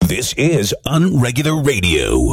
This is Unregular Radio.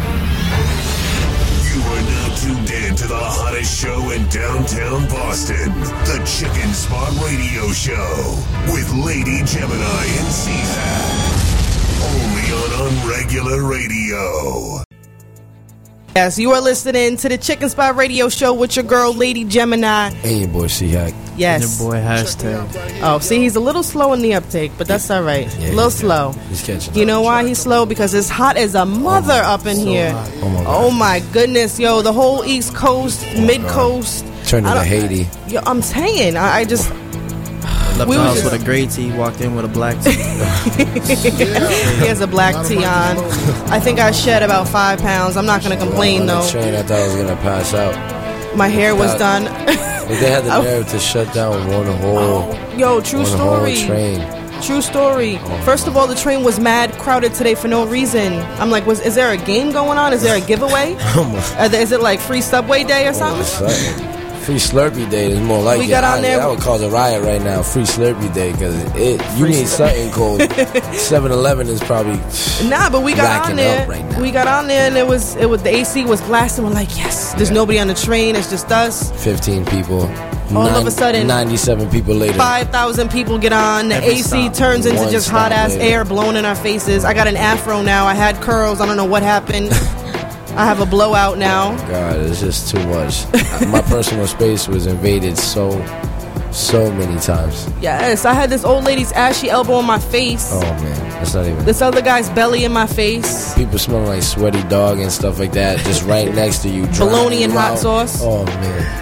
You are now tuned in to the hottest show in downtown Boston, the Chicken Spot Radio Show with Lady Gemini and C-Hack. Only on Unregular Radio. Yes, you are listening to the Chicken Spot Radio Show with your girl, Lady Gemini. And your boy, C-Hack. Yes. And your boy, Hashtag. Oh, see, he's a little slow in the uptake, but that's all right. Yeah, a little slow. He's catching You up. know why he's slow? Because it's hot as a mother up in here. hot. Oh, my God. Oh, my goodness. Yo, the whole East Coast, Mid-Coast. Turned into Haiti. Yo, I'm saying, I just... Left We the was house just- with a gray tee, walked in with a black tee. He has a black tee on. I think I shed about 5 pounds. I'm not going to complain, On though. the train, I thought I was going to pass out. My hair was done. If they had the nerve to shut down one whole Yo, true one whole story. train. True story. First of all, the train was mad crowded today for no reason. I'm like, is there a game going on? Is there a giveaway? Is it like free Subway day or something? Free Slurpee Day is more like We it. got on there- That would cause a riot right now. Free Slurpee Day, because you need something cold. 7-Eleven is probably Nah, but we got racking on there. up right now. We got on there, and it was the AC was blasting. We're like, yes, there's nobody on the train. It's just us. 15 people. All of a sudden, 97 people later. 5,000 people get on. The Every AC stop. turns into One just stop hot ass later. air blowing in our faces. I got an afro now. I had curls. I don't know what happened. I have a blowout now. God, it's just too much. My personal space was invaded so many times. Yes, I had this old lady's ashy elbow on my face. Oh man, that's not even. This other guy's belly in my face. People smelling like sweaty dog and stuff like that, just right next to you. Bologna and drying hot you out. sauce. Oh man.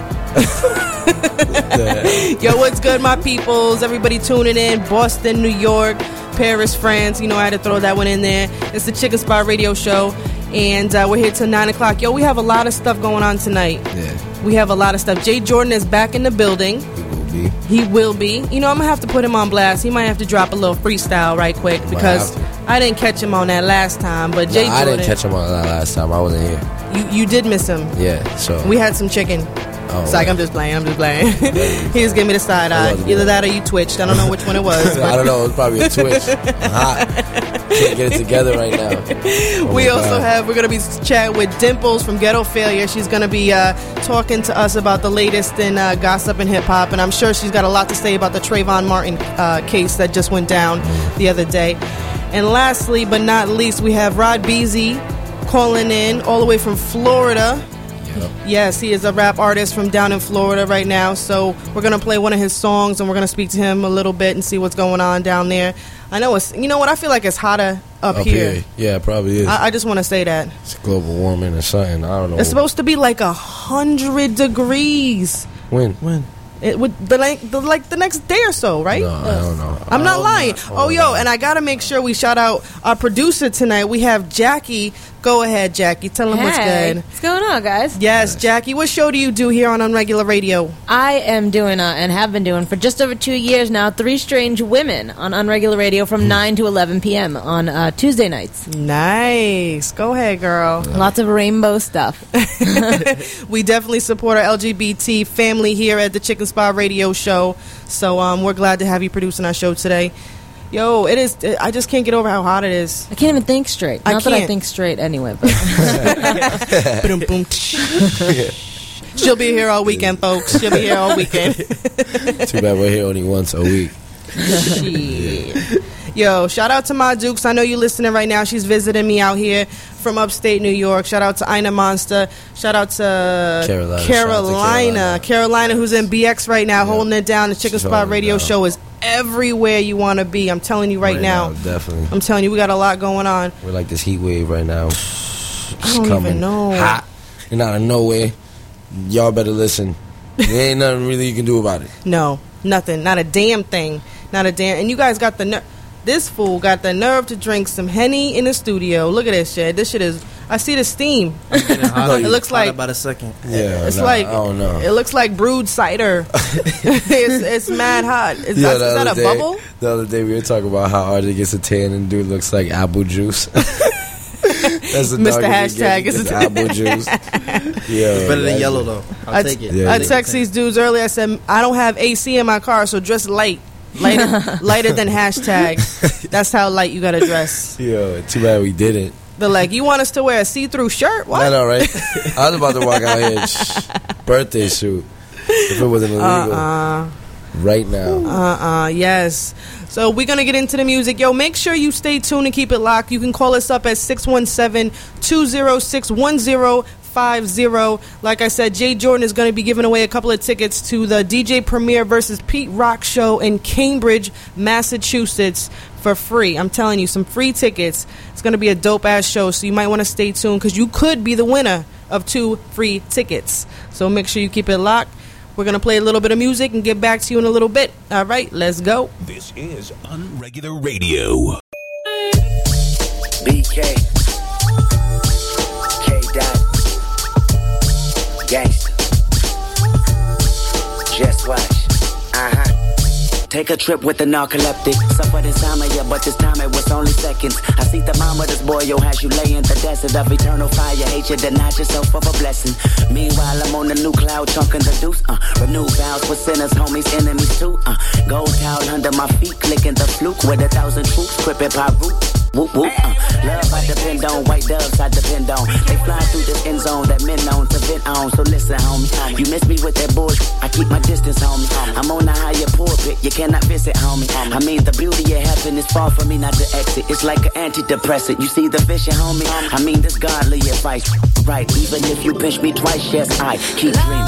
Yo, what's good, my peoples? Everybody tuning in. Boston, New York, Paris, France. You know, I had to throw that one in there. It's the Chicken Spot Radio Show. And we're here till 9 o'clock. Yo, we have a lot of stuff going on tonight. Yeah, We have a lot of stuff. Jay Jordan is back in the building. it will be. He will be. You know, I'm going to have to put him on blast. He might have to drop a little freestyle right quick because have I didn't catch him on that last time. But Jay I Jordan, didn't catch him on that last time. I wasn't here. you did miss him. Yeah, so We had some chicken. Oh, It's like, right. I'm just playing. He just gave me the side eye. wasn't Either good. that or you twitched. I don't know which one it was. I don't know. It's probably a twitch. I'm hot. Can't get it together right now. Oh, We my also God. we're going to be chatting with Dimples from Ghetto Failure. She's going to be talking to us about the latest in gossip and hip hop. And I'm sure she's got a lot to say about the Trayvon Martin case that just went down the other day. And lastly, but not least, we have Rod Beasy calling in all the way from Florida. Yes, he is a rap artist from down in Florida right now. So we're going to play one of his songs and we're going to speak to him a little bit and see what's going on down there. I know you know what? I feel like it's hotter up here. Yeah, it probably is. I just want to say that. It's global warming or something. I don't know. It's supposed to be like 100 degrees. When? It would the next day or so, right? No, I don't know. I'm not lying. And I gotta make sure we shout out our producer tonight. We have Jackie. Go ahead, Jackie. Tell them what's Hey, good. what's going on, guys? Yes, Jackie. What show do you do here on Unregular Radio? I am doing and have been doing for just over 2 years now, Three Strange Women on Unregular Radio from 9 to 11 p.m. on Tuesday nights. Nice. Go ahead, girl. Lots of rainbow stuff. We definitely support our LGBT family here at the Chicken Spot Radio Show. So we're glad to have you producing our show today. Yo, it is. I just can't get over how hot it is. I can't even think straight. I Not that I can't. think straight anyway, but Boom, boom. She'll be here all weekend, folks. She'll be here all weekend. Too bad we're here only once a week. Shit. Yo, shout out to my Dukes. I know you're listening right now. She's visiting me out here from upstate New York. Shout out to Ina Monster. Shout out to Carolina. Shout out to Carolina. Carolina, who's in BX right now, holding it down. The Chicken She's Spot holding it Radio down. Show is everywhere you want to be. I'm telling you right now. Definitely. I'm telling you, we got a lot going on. We're like this heat wave right now. I don't even know. Hot. And out of nowhere. Y'all better listen. There ain't nothing really you can do about it. No, nothing. Not a damn thing. Not a damn. And you guys got the nerve. This fool got the nerve to drink some Henny in the studio. Look at this shit. This shit is. I see the steam. It looks like about a second. Yeah, it's nah, like I don't know. It looks like brewed cider. it's mad hot. Is Yeah, that a bubble? The other day we were talking about how hard it gets a tan and dude looks like apple juice. That's the Mr. darkest it Hashtag, gets, it's it's apple juice. Yeah, Better than yellow though. I'll take it. Yeah. I text these dudes earlier. I said I don't have AC in my car, so dress light. Lighter than hashtag. That's how light you gotta dress. Yo, too bad we didn't. They're like, you want us to wear a see-through shirt? What? I know, right? I was about to walk out here, birthday suit, if it wasn't illegal. Right now. Yes. So we're going to get into the music. Yo, make sure you stay tuned and keep it locked. You can call us up at 617-206-1050. Like I said, Jay Jordan is going to be giving away a couple of tickets to the DJ Premier versus Pete Rock show in Cambridge, Massachusetts for free. I'm telling you, some free tickets. It's going to be a dope-ass show, so you might want to stay tuned because you could be the winner of 2 free tickets. So make sure you keep it locked. We're going to play a little bit of music and get back to you in a little bit. All right, let's go. This is Unregular Radio. BK K-Dot Gangsta Just watch. Take a trip with the narcoleptic. Suffered insomnia, but this time it was only seconds. I see the mama, this boy, yo, has you lay in the desert of eternal fire. Hate you, deny yourself of a blessing. Meanwhile, I'm on the new cloud, chunking the deuce. Renew vows with sinners, homies, enemies too. Gold towel under my feet, clicking the fluke with 1,000 troops, crippin' pop root. Whoop, whoop, Love I depend on, white doves I depend on. They fly through this end zone that men known to vent on. So listen, homie, you miss me with that bullshit, I keep my distance, homie. I'm on the higher pulpit, you cannot visit, homie. I mean, the beauty of heaven is far from me not to exit. It's like an antidepressant, you see the vision, homie. I mean, this godly advice, right? Even if you pinch me twice, yes, I keep dreaming.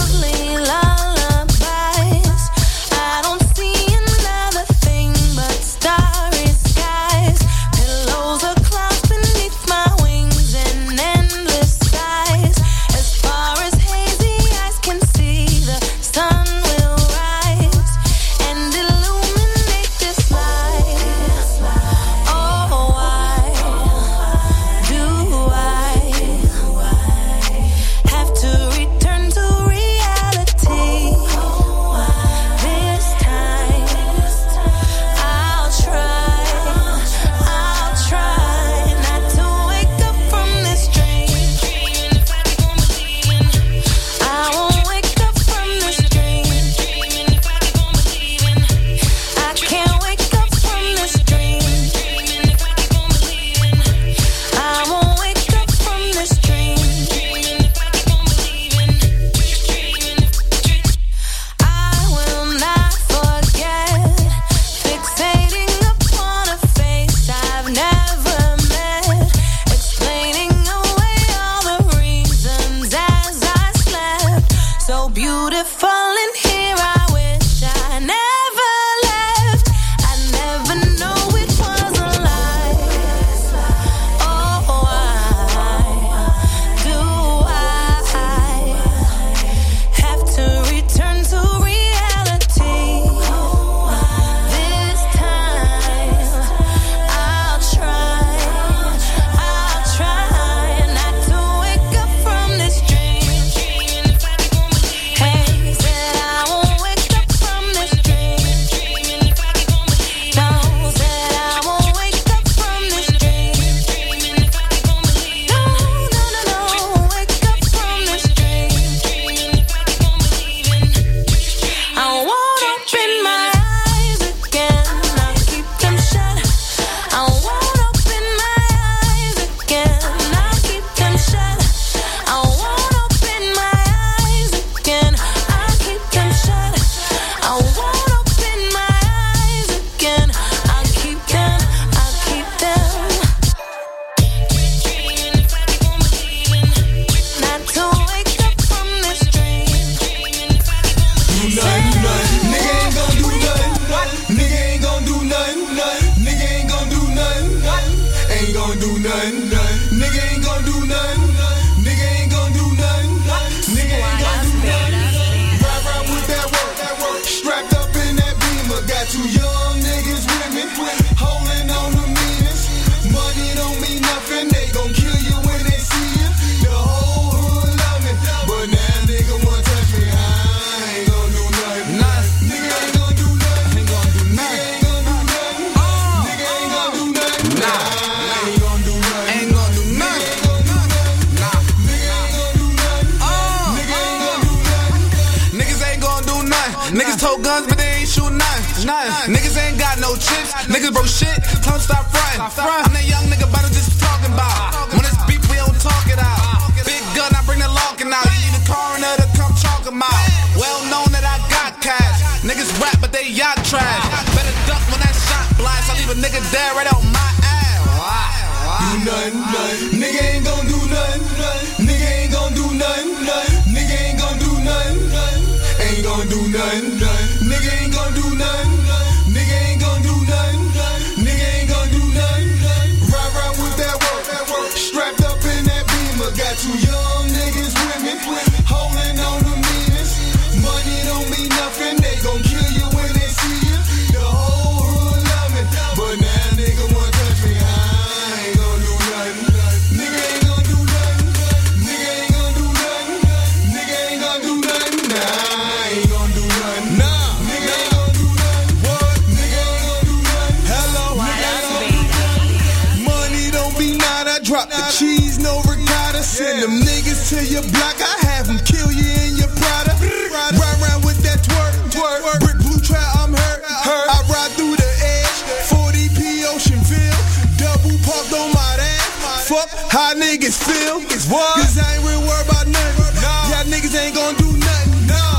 None. Niggas ain't got no chips. Niggas broke shit. Tell them stop frontin'. I'm that young nigga about to just talking about. When it's beef, we don't talk it out. Big gun, I bring the locking out. You need a coroner to come chalk 'em out. Well known that I got cash. Niggas rap, but they yacht trash. Better duck when that shot blast. I leave a nigga dead right on my ass. Do nothing. Nigga ain't gon' do nothing. Nigga ain't gon' do nothing. Nigga ain't gon' do nothing. Ain't gon' do nothing. Nigga ain't gon' do nothing. Nigga ain't gon' do nothing. Nigga ain't gon' do nothing. Ride with that work. Strapped up in that Beamer. Got two young niggas with me. Holding on the meanest. Money don't mean nothing. They gon' kill you when they see you. The whole hood love me. But now nigga wanna touch me. I ain't gon' do nothing. Nigga ain't gon' do nothing. Nigga ain't gon' do nothing. Nigga ain't gon' do nothing. Nah, I ain't gon' do nothing. Nah, nigga ain't gon' do nothing. What? Nigga ain't gon' do nothing. Hello, nigga ain't gon' do nothing. Money don't be not. I drop the cheese, no ricotta. Send them niggas to your block. I have them kill you in your Prada. Ride around with that twerk. Brick blue trap, I'm hurt. I ride through the edge. 40p Oceanville. Double parked on my ass. Fuck how niggas feel. Cause I ain't real worried about nothing. Y'all niggas ain't gon' do nothing.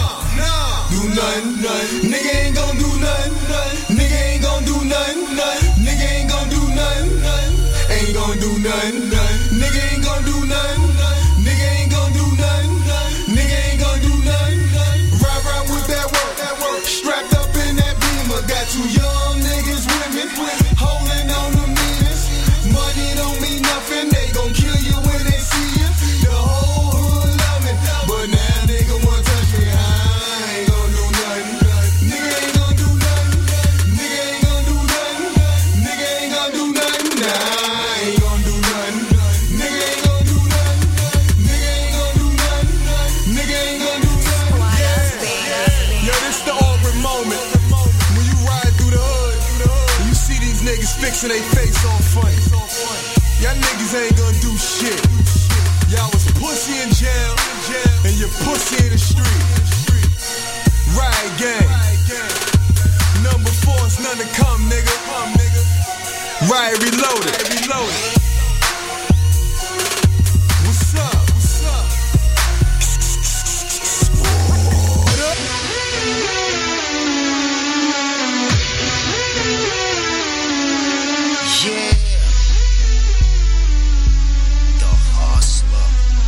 Do nothing. Nigga ain't gon' do nothing. Nigga ain't gon' do nothing. Nigga ain't gon' do nothing. Ain't gon' do nothing. Nigga ain't gon' do nothing. Nigga ain't gon' do nothing. Nigga ain't gon' do nothing. Ride with that work. Strapped up in that Beamer. Got two young niggas with me. Holding on the meanest. Money don't mean nothing. They gon' kill you when they see you. The whole hood love me. But now nigga wanna touch me. I ain't gon' do nothing. Nigga ain't gon' do nothing. Nigga ain't gon' do nothing. Nigga ain't gon' do nothing. Nah, I ain't gon' do nothing. Nigga ain't gon' do nothing. Nigga ain't gon' do nothing. Nigga ain't gon' do nothing. Yo, this the Auburn moment. When you ride through the hood, and you see these niggas fixing they face all funny. Y'all niggas ain't gonna do shit. Y'all was pussy in jail, and you pussy in the street. Riot gang. Number 4 is none to come, nigga. Riot reloaded. What's up? What up? Yeah. The hustler.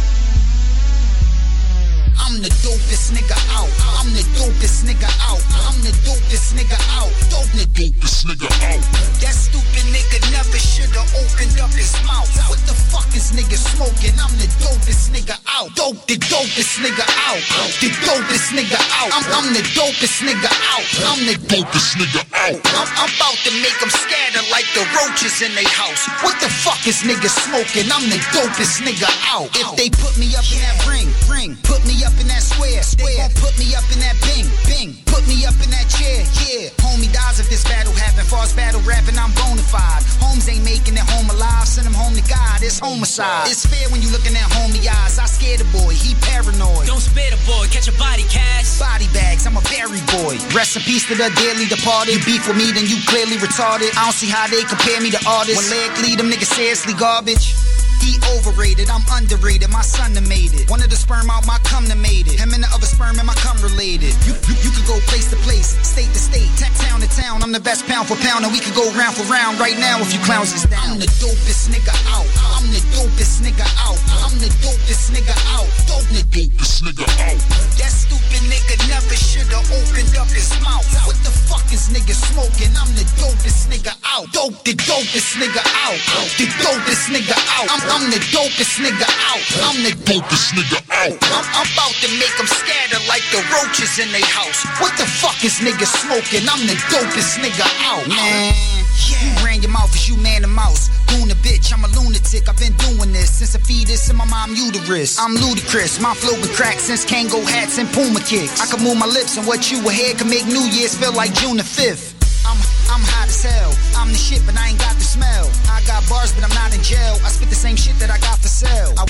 I'm the dopest nigga out. I'm the dopest nigga out. I'm the dopest nigga out. The dopest nigga out. That stupid nigga never should've opened up his mouth. What the fuck is nigga smoking? I'm the dopest nigga out. The dopest nigga out. The dopest nigga out. I'm the dopest nigga out. I'm the dopest nigga out. I'm about to make them scatter like the roaches in they house. What the fuck is nigga smoking? I'm the dopest nigga out. If they put me up in that ring, put me up in that square, put me up in that bing, put me up in that chair, yeah. Homie dies if this battle happen. Fast battle rapping, I'm bona fide. Homes ain't making it home alive. Send him home to God, it's homicide. It's fair when you looking at homie eyes. I scared the boy, he paranoid. Don't spare the boy, catch a body cash. Body bags, I'm a berry boy. Rest in peace to the dearly departed. You beef with me, then you clearly retarded. I don't see how they compare me to artists. When leg lead, them niggas seriously garbage. He overrated, I'm underrated, my son done made it. One of the sperm out, my cum done made it. Him and the other sperm and my cum related. You could go place to place, state to state, town to town. I'm the best pound for pound, and we could go round for round right now if you clowns is down. I'm the dopest nigga out. I'm the dopest nigga out. I'm the dopest nigga out. The dopest nigga out. That stupid nigga never should've opened up his mouth. What the fuck is nigga smoking? I'm the dopest nigga out. The dopest nigga out. The dopest nigga out. I'm the dopest nigga out. I'm the dopest nigga out. I'm about to make them scatter like the roaches in they house. What the fuck is nigga smoking? I'm the dopest nigga out, man. You ran your mouth as you man the mouse. Goon a bitch, I'm a lunatic. I've been doing this since a fetus in my mom uterus. I'm ludicrous, my flow been cracked since Kango hats and Puma kicks. I can move my lips and what you ahead can make New Year's feel like June the 5th. I'm hot as hell. I'm the shit, but I ain't got the smell. I got bars, but I'm not in jail. I spit the same shit that I got for sale. I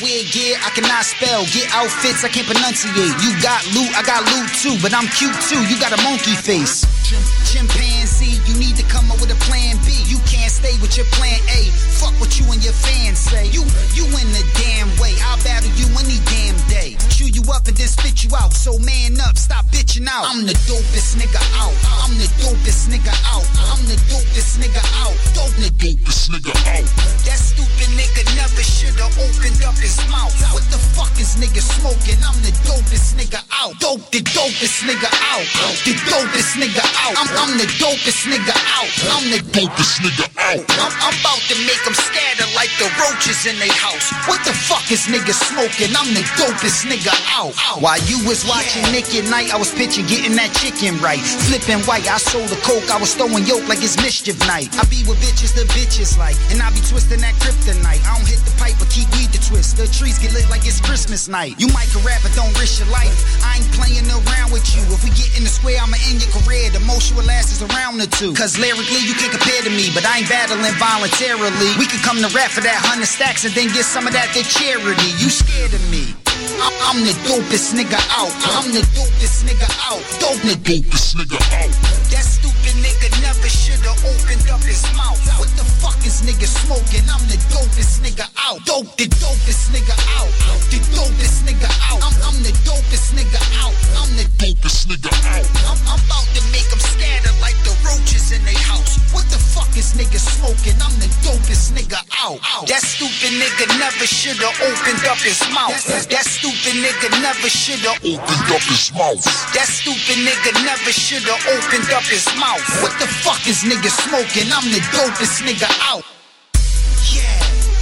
wear gear I cannot spell. Get outfits I can't pronunciate. You got loot, I got loot too, but I'm cute too. You got a monkey face. Chimpanzee, you need to come up with a plan B. You can't stay with your plan A. Fuck what you and your fans say. You in the damn way. I'll battle you any damn day. Chew you up and then spit you out. So man up, stop bitching out. I'm the dopest nigga out. I'm the dopest nigga out. I'm the dopest nigga out. The dopest nigga out. That stupid nigga never should've opened up his mouth. What the fuck is nigga smoking? I'm the dopest nigga out. The dopest nigga out. The dopest nigga out. I'm the dopest nigga out. I'm the dopest nigga out. I'm about to make them scatter like the roaches in their house. What the fuck is nigga smoking? I'm the dopest nigga out. While you was watching Nick at Night, I was pitching, getting that chicken right. Flipping white, I sold the coke, I was throwing yoke like it's mischief night. I be with bitches the bitches like, and I be twisting that kryptonite. I don't hit the pipe but keep weed to twist. The trees get lit like it's Christmas night. You might can rap but don't risk your life. I ain't playing around with you. If we get in the square, I'ma end your career. The most you will last is a round or two. Cause lyrically you can't compare to me, but I ain't battling voluntarily. We could come to rap for that 100 stacks and then get some of that to charity. You scared of me? I'm the dopest nigga out. I'm the dopest nigga out. The dopest nigga out. That stupid nigga never should've opened up his mouth. What the fuck is nigga smoking? I'm the dopest nigga out. The dopest nigga out. The dopest nigga out. I'm the dopest nigga out. I'm the dopest nigga out. I'm about to make them scatter like the roaches in their house. What the fuck is nigga smoking? I'm the dopest nigga out. That stupid nigga never should've opened up his mouth. That stupid nigga never should've opened up his mouth. That stupid nigga never should've opened up his mouth. What the fuck is nigga smoking? I'm the dopest nigga out. Yeah.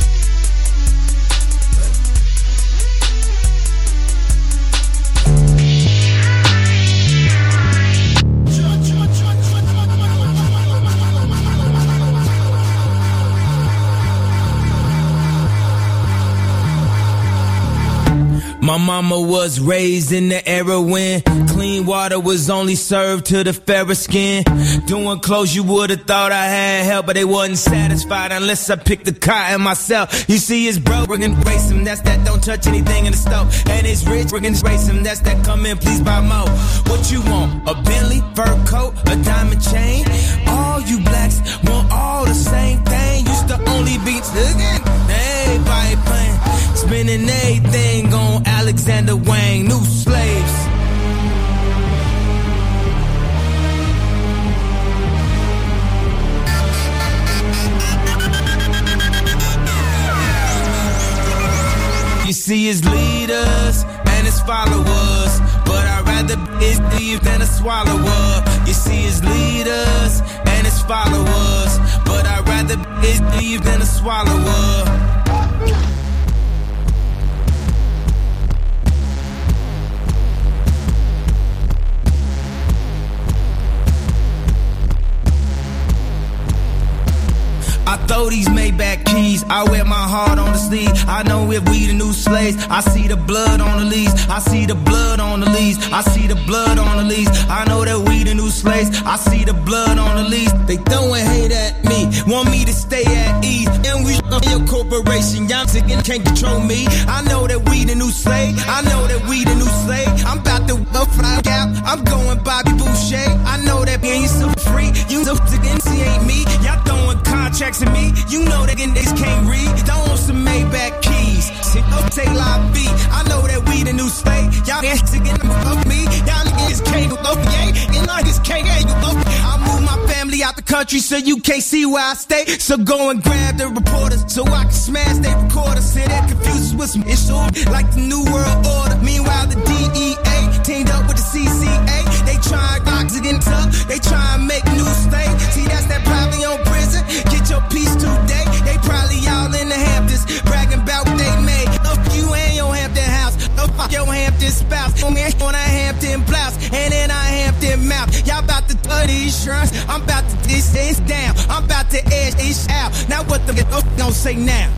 My mama was raised in the era when clean water was only served to the fairer skin. Doing clothes you would've thought I had help, but they wasn't satisfied unless I picked the cotton myself. You see his bro, we're gonna race him, that's that don't touch anything in the stove. And his rich, we're gonna race him, that's that come in, please buy more. What you want? A Bentley, fur coat, a diamond chain? All you blacks want all the same thing. Used to only be again. Everybody playing, spending everything on Alexander Wang, new slaves. You see his leaders and his followers, but I'd rather be his thief than a swallower. You see his leaders and his followers, but I'd rather be his thief than a swallower. I throw these Maybach keys, I wear my heart on the sleeve. I know if we the new slaves, I see the blood on the leaves. I see the blood on the leaves. I see the blood on the leaves. I know that we the new slaves, I see the blood on the leaves. They throwing hate at me, want me to stay at ease. And we up your corporation, y'all again can't control me. I know that we the new slave, I know that we the new slave. I'm about to fly out, I'm going Bobby Boucher. I know that we ain't so free, you so again see ain't me. Y'all throwing contracts at me, you know that niggas can't read. Don't want some Maybach keys, sit up, take live beat. I know that we the new slave, y'all ain't again fuck me. Y'all niggas can't go, yeah, and niggas can't get you up. I move my family out the country so you can't see where I stay. So go and grab the reporters so I can smash their recorders. Say that confuses with some issues like the New World Order. Meanwhile the DEA teamed up with the CCA. They try and box it in tough, they try and make new state. See that's that probably on prison, get your piece today. They probably all in the Hamptons bragging about what they made. No you and your Hampton house, no fuck your Hampton spouse. On a Hampton blouse and then a Hampton mouth. Y'all about to throw these shrimps, I'm about to dish this down. I'm about to edge this out. Now what the gonna say now?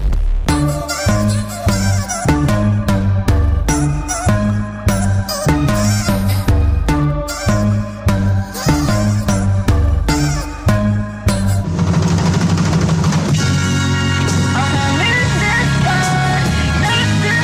I'm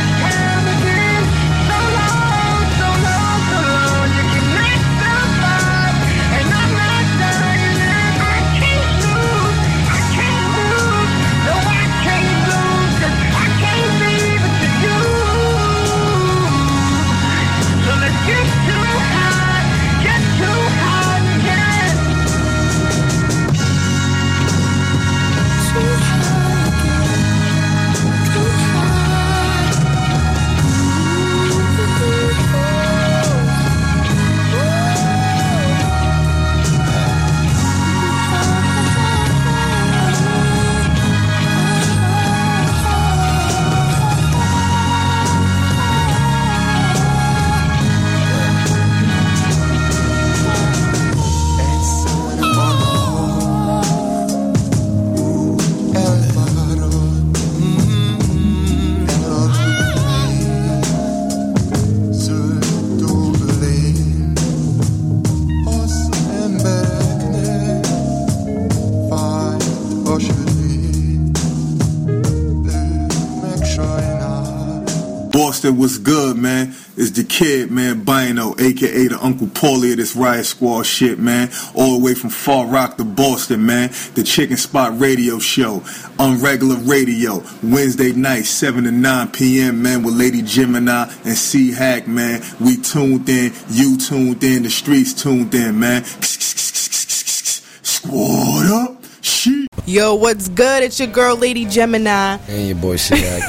Boston, what's good, man? It's the kid, man, Bino, a.k.a. the Uncle Paulie of this Riot Squad shit, man. All the way from Far Rock to Boston, man. The Chicken Spot Radio Show, Unregular Radio, Wednesday night, 7 to 9 p.m., man, with Lady Gemini and C-Hack, man. We tuned in, you tuned in, the streets tuned in, man. Squad up. Yo, what's good? It's your girl, Lady Gemini. And your boy, C-Hack.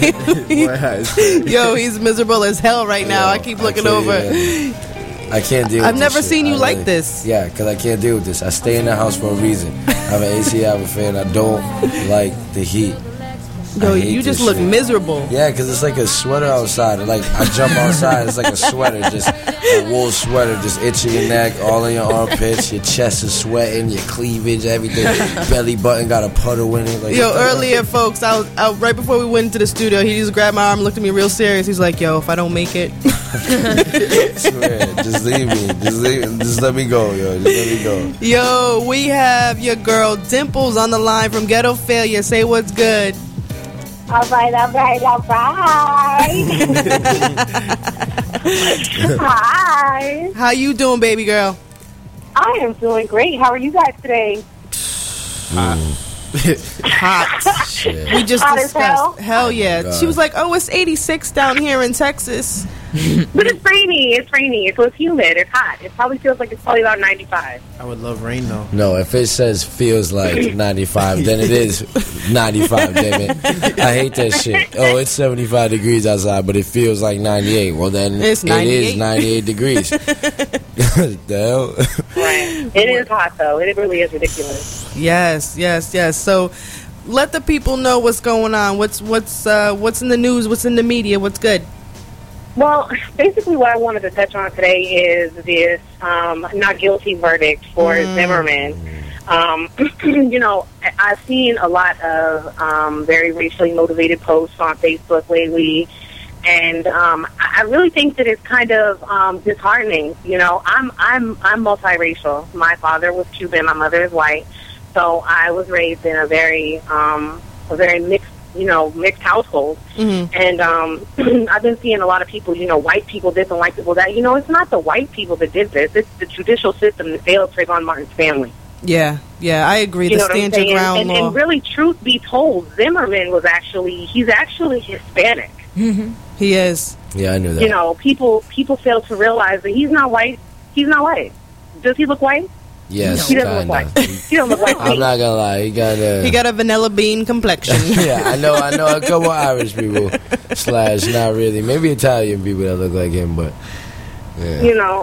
Yo, he's miserable as hell right now. I keep looking over. I can't deal with I've never this seen shit. you like this. Yeah, because I can't deal with this. I stay in the house for a reason. I have an AC, I have a fan. I don't like the heat. Yo, you just look miserable. Yeah, because it's like a sweater outside. Like, I jump outside, it's like a sweater, just a wool sweater, just itching your neck, all in your armpits, your chest is sweating, your cleavage, everything. Belly button got a puddle in it. Like, yo, earlier, folks, I was out right before we went into the studio. He just grabbed my arm, looked at me real serious. He's like, yo, if I don't make it. I swear, just leave me. Just let me go, yo. Just let me go. Yo, we have your girl, Dimples, on the line from Ghetto Failure. Say what's good. All right. Hi. How you doing, baby girl? I am doing great. How are you guys today? Hot. Shit. We just Hot as discussed. Hell yeah. God. She was like, oh, it's 86 down here in Texas. But it's rainy, so it's humid, it's hot. It probably feels like it's probably about 95. I would love rain though. No, if it says feels like 95, then it is 95, damn it. I hate that shit. Oh, it's 75 degrees outside, but it feels like 98. Well, then It's it 98. is 98 degrees. The hell? Right. It is hot, though. It really is ridiculous. Yes. So let the people know what's going on. What's in the news? What's in the media? What's good? Well, basically what I wanted to touch on today is this not guilty verdict for Zimmerman. You know, I've seen a lot of very racially motivated posts on Facebook lately, and I really think that it's kind of disheartening. You know, I'm multiracial. My father was Cuban, my mother is white, so I was raised in a very mixed household. Mm-hmm. And I've been seeing a lot of people, white people this and white people that. It's not the white people that did this. It's the judicial system that failed Trayvon Martin's family. Yeah, I agree. You The know what I'm stand your saying? ground law. And really, truth be told, Zimmerman he's actually Hispanic. Mm-hmm. He is. Yeah, I knew that. People fail to realize that he's not white. He's not white. Does he look white? Yes, he doesn't look white. He don't look white. I'm not gonna lie, he got a vanilla bean complexion. Yeah, I know a couple Irish people / not really, maybe Italian people that look like him, but yeah.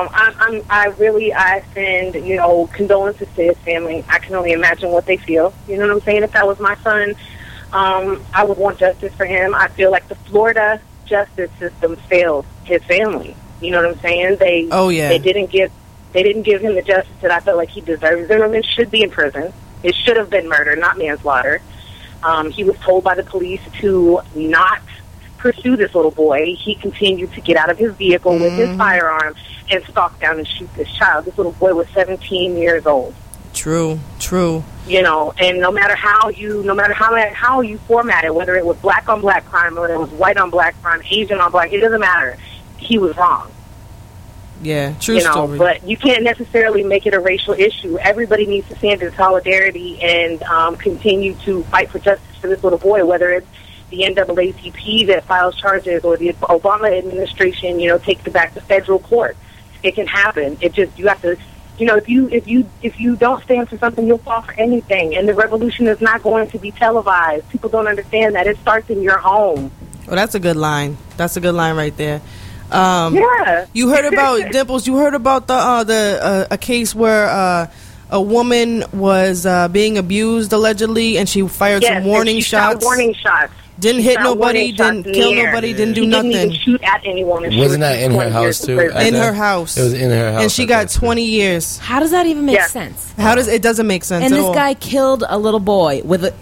I send condolences to his family. I can only imagine what they feel. You know what I'm saying? If that was my son, I would want justice for him. I feel like the Florida justice system failed his family. You know what I'm saying? They didn't give him the justice that I felt like he deserved. Zimmerman should be in prison. It should have been murder, not manslaughter. He was told by the police to not pursue this little boy. He continued to get out of his vehicle with his firearm and stalk down and shoot this child. This little boy was 17 years old. True. And no matter how you format it, whether it was black on black crime, whether it was white on black crime, Asian on black, it doesn't matter. He was wrong. Yeah, true story. But you can't necessarily make it a racial issue. Everybody needs to stand in solidarity and continue to fight for justice for this little boy, whether it's the NAACP that files charges or the Obama administration, takes it back to federal court. It can happen. It just, you have to, if you don't stand for something, you'll fall for anything. And the revolution is not going to be televised. People don't understand that. It starts in your home. Well, that's a good line. That's a good line right there. Yeah. You heard about Dimples? You heard about a case where a woman was being abused allegedly, and she fired some warning shots. Warning shots. Didn't hit nobody. Didn't kill nobody. Didn't do nothing. Didn't even shoot at anyone. Wasn't that in her house too? In her house. It was in her house. And she got 20 years. How does that even make sense? It doesn't make sense and at this all. guy killed a little boy with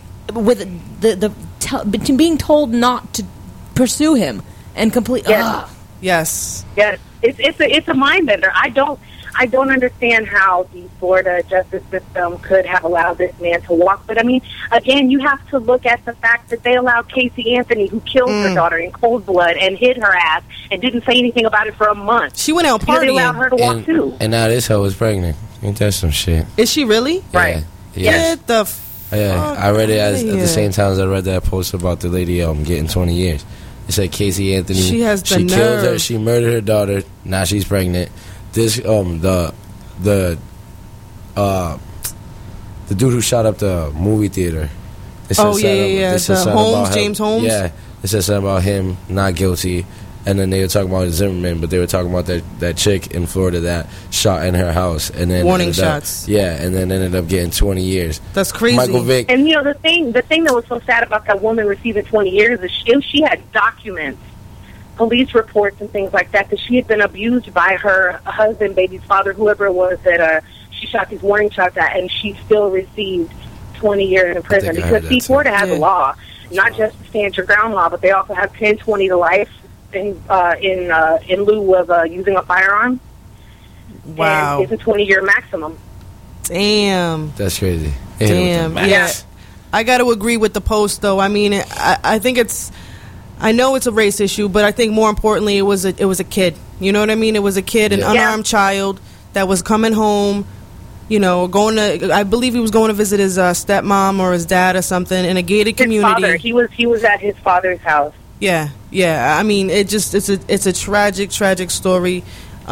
being told not to pursue him and complete. Yes. It's a mind bender. I I don't understand how the Florida justice system could have allowed this man to walk. But, I mean, again, you have to look at the fact that they allowed Casey Anthony, who killed her daughter in cold blood and hid her ass and didn't say anything about it for a month. She went out partying. They allowed her to walk, too. And now this hoe is pregnant. Ain't that some shit? Is she really? Right. Yeah. Get the Yeah, I read it at the same time as I read that post about the lady getting 20 years. It said Casey Anthony. She has the killed her. nerve. She murdered her daughter. Now she's pregnant. This the dude who shot up the movie theater. It said The Holmes, James Holmes. Yeah, it said something about him not guilty. And then they were talking about Zimmerman, but they were talking about that chick in Florida that shot in her house, and then warning shots. And then ended up getting 20 years. That's crazy. Michael Vick. And, you know, the thing that was so sad about that woman receiving 20 years is she had documents, police reports and things like that she had been abused by her husband, baby's father, whoever it was that she shot these warning shots at, and she still received 20 years in prison. Because, see, Florida has a law, not just the stand your ground law, but they also have 10, 20 to life in lieu of using a firearm. Wow. And it's a 20-year maximum. Damn. That's crazy. Damn. Yeah. I got to agree with the post, though. I mean, I think I know it's a race issue, but I think more importantly, it was a kid. You know what I mean? It was a kid, an unarmed child that was coming home. You know, I believe he was going to visit his stepmom or his dad or something in a gated community. His father. He was at his father's house. Yeah. I mean, it's a tragic story.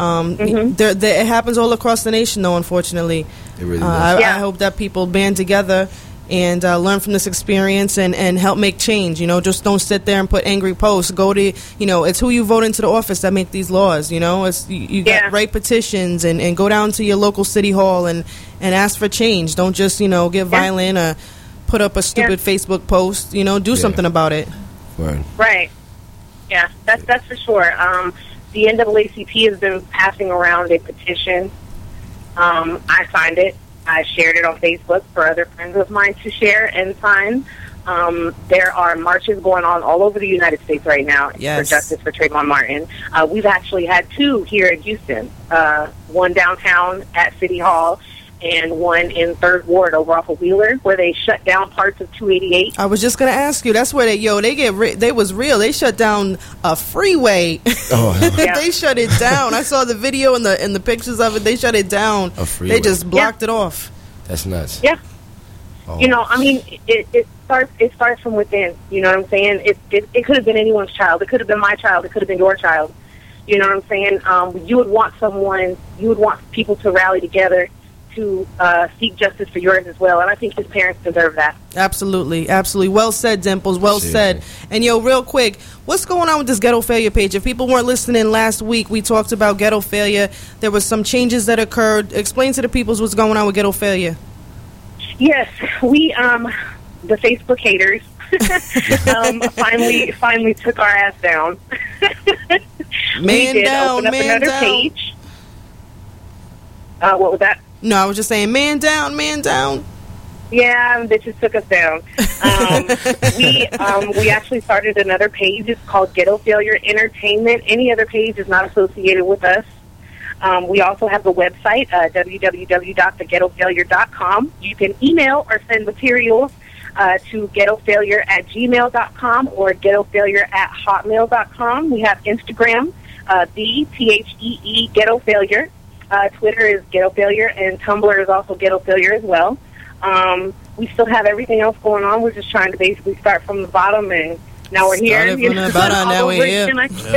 It happens all across the nation, though. Unfortunately, it really does. I hope that people band together and learn from this experience and help make change. You know, just don't sit there and put angry posts. Go to, you know, it's who you vote into the office that make these laws. You know, it's you got write petitions and go down to your local city hall and ask for change. Don't just, you know, get violent or put up a stupid Facebook post. You know, do something about it. Right. Yeah, that's for sure. The NAACP has been passing around a petition. I signed it. I shared it on Facebook for other friends of mine to share and sign. There are marches going on all over the United States right now for justice for Trayvon Martin. We've actually had two here in Houston, one downtown at City Hall and one in 3rd Ward over off of Wheeler, where they shut down parts of 288. I was just going to ask you. That's where they was real. They shut down a freeway. They shut it down. I saw the video and the pictures of it. They shut it down. A freeway. They just blocked it off. That's nuts. Yeah. You know, I mean, it starts from within. You know what I'm saying? It could have been anyone's child. It could have been my child. It could have been your child. You know what I'm saying? You would want people to rally together to seek justice for yours as well, and I think his parents deserve that. Absolutely. Well said, Dimples. Well said. And real quick, what's going on with this Ghetto Failure page? If people weren't listening last week, we talked about Ghetto Failure. There was some changes that occurred. Explain to the peoples what's going on with Ghetto Failure. Yes, we the Facebook haters finally took our ass down. Man we did down, open up man another down. page. What was that? No, I was just saying, man down, man down. Yeah, bitches took us down. We actually started another page. It's called Ghetto Failure Entertainment. Any other page is not associated with us. We also have the website, www.theghettofailure.com. You can email or send materials to ghettofailure@gmail.com or ghettofailure@hotmail.com. We have Instagram, THEE Ghetto Failure. Twitter is Ghetto Failure, and Tumblr is also Ghetto Failure as well. We still have everything else going on. We're just trying to basically start from the bottom, and now we're here. Started from the bottom, now we're here.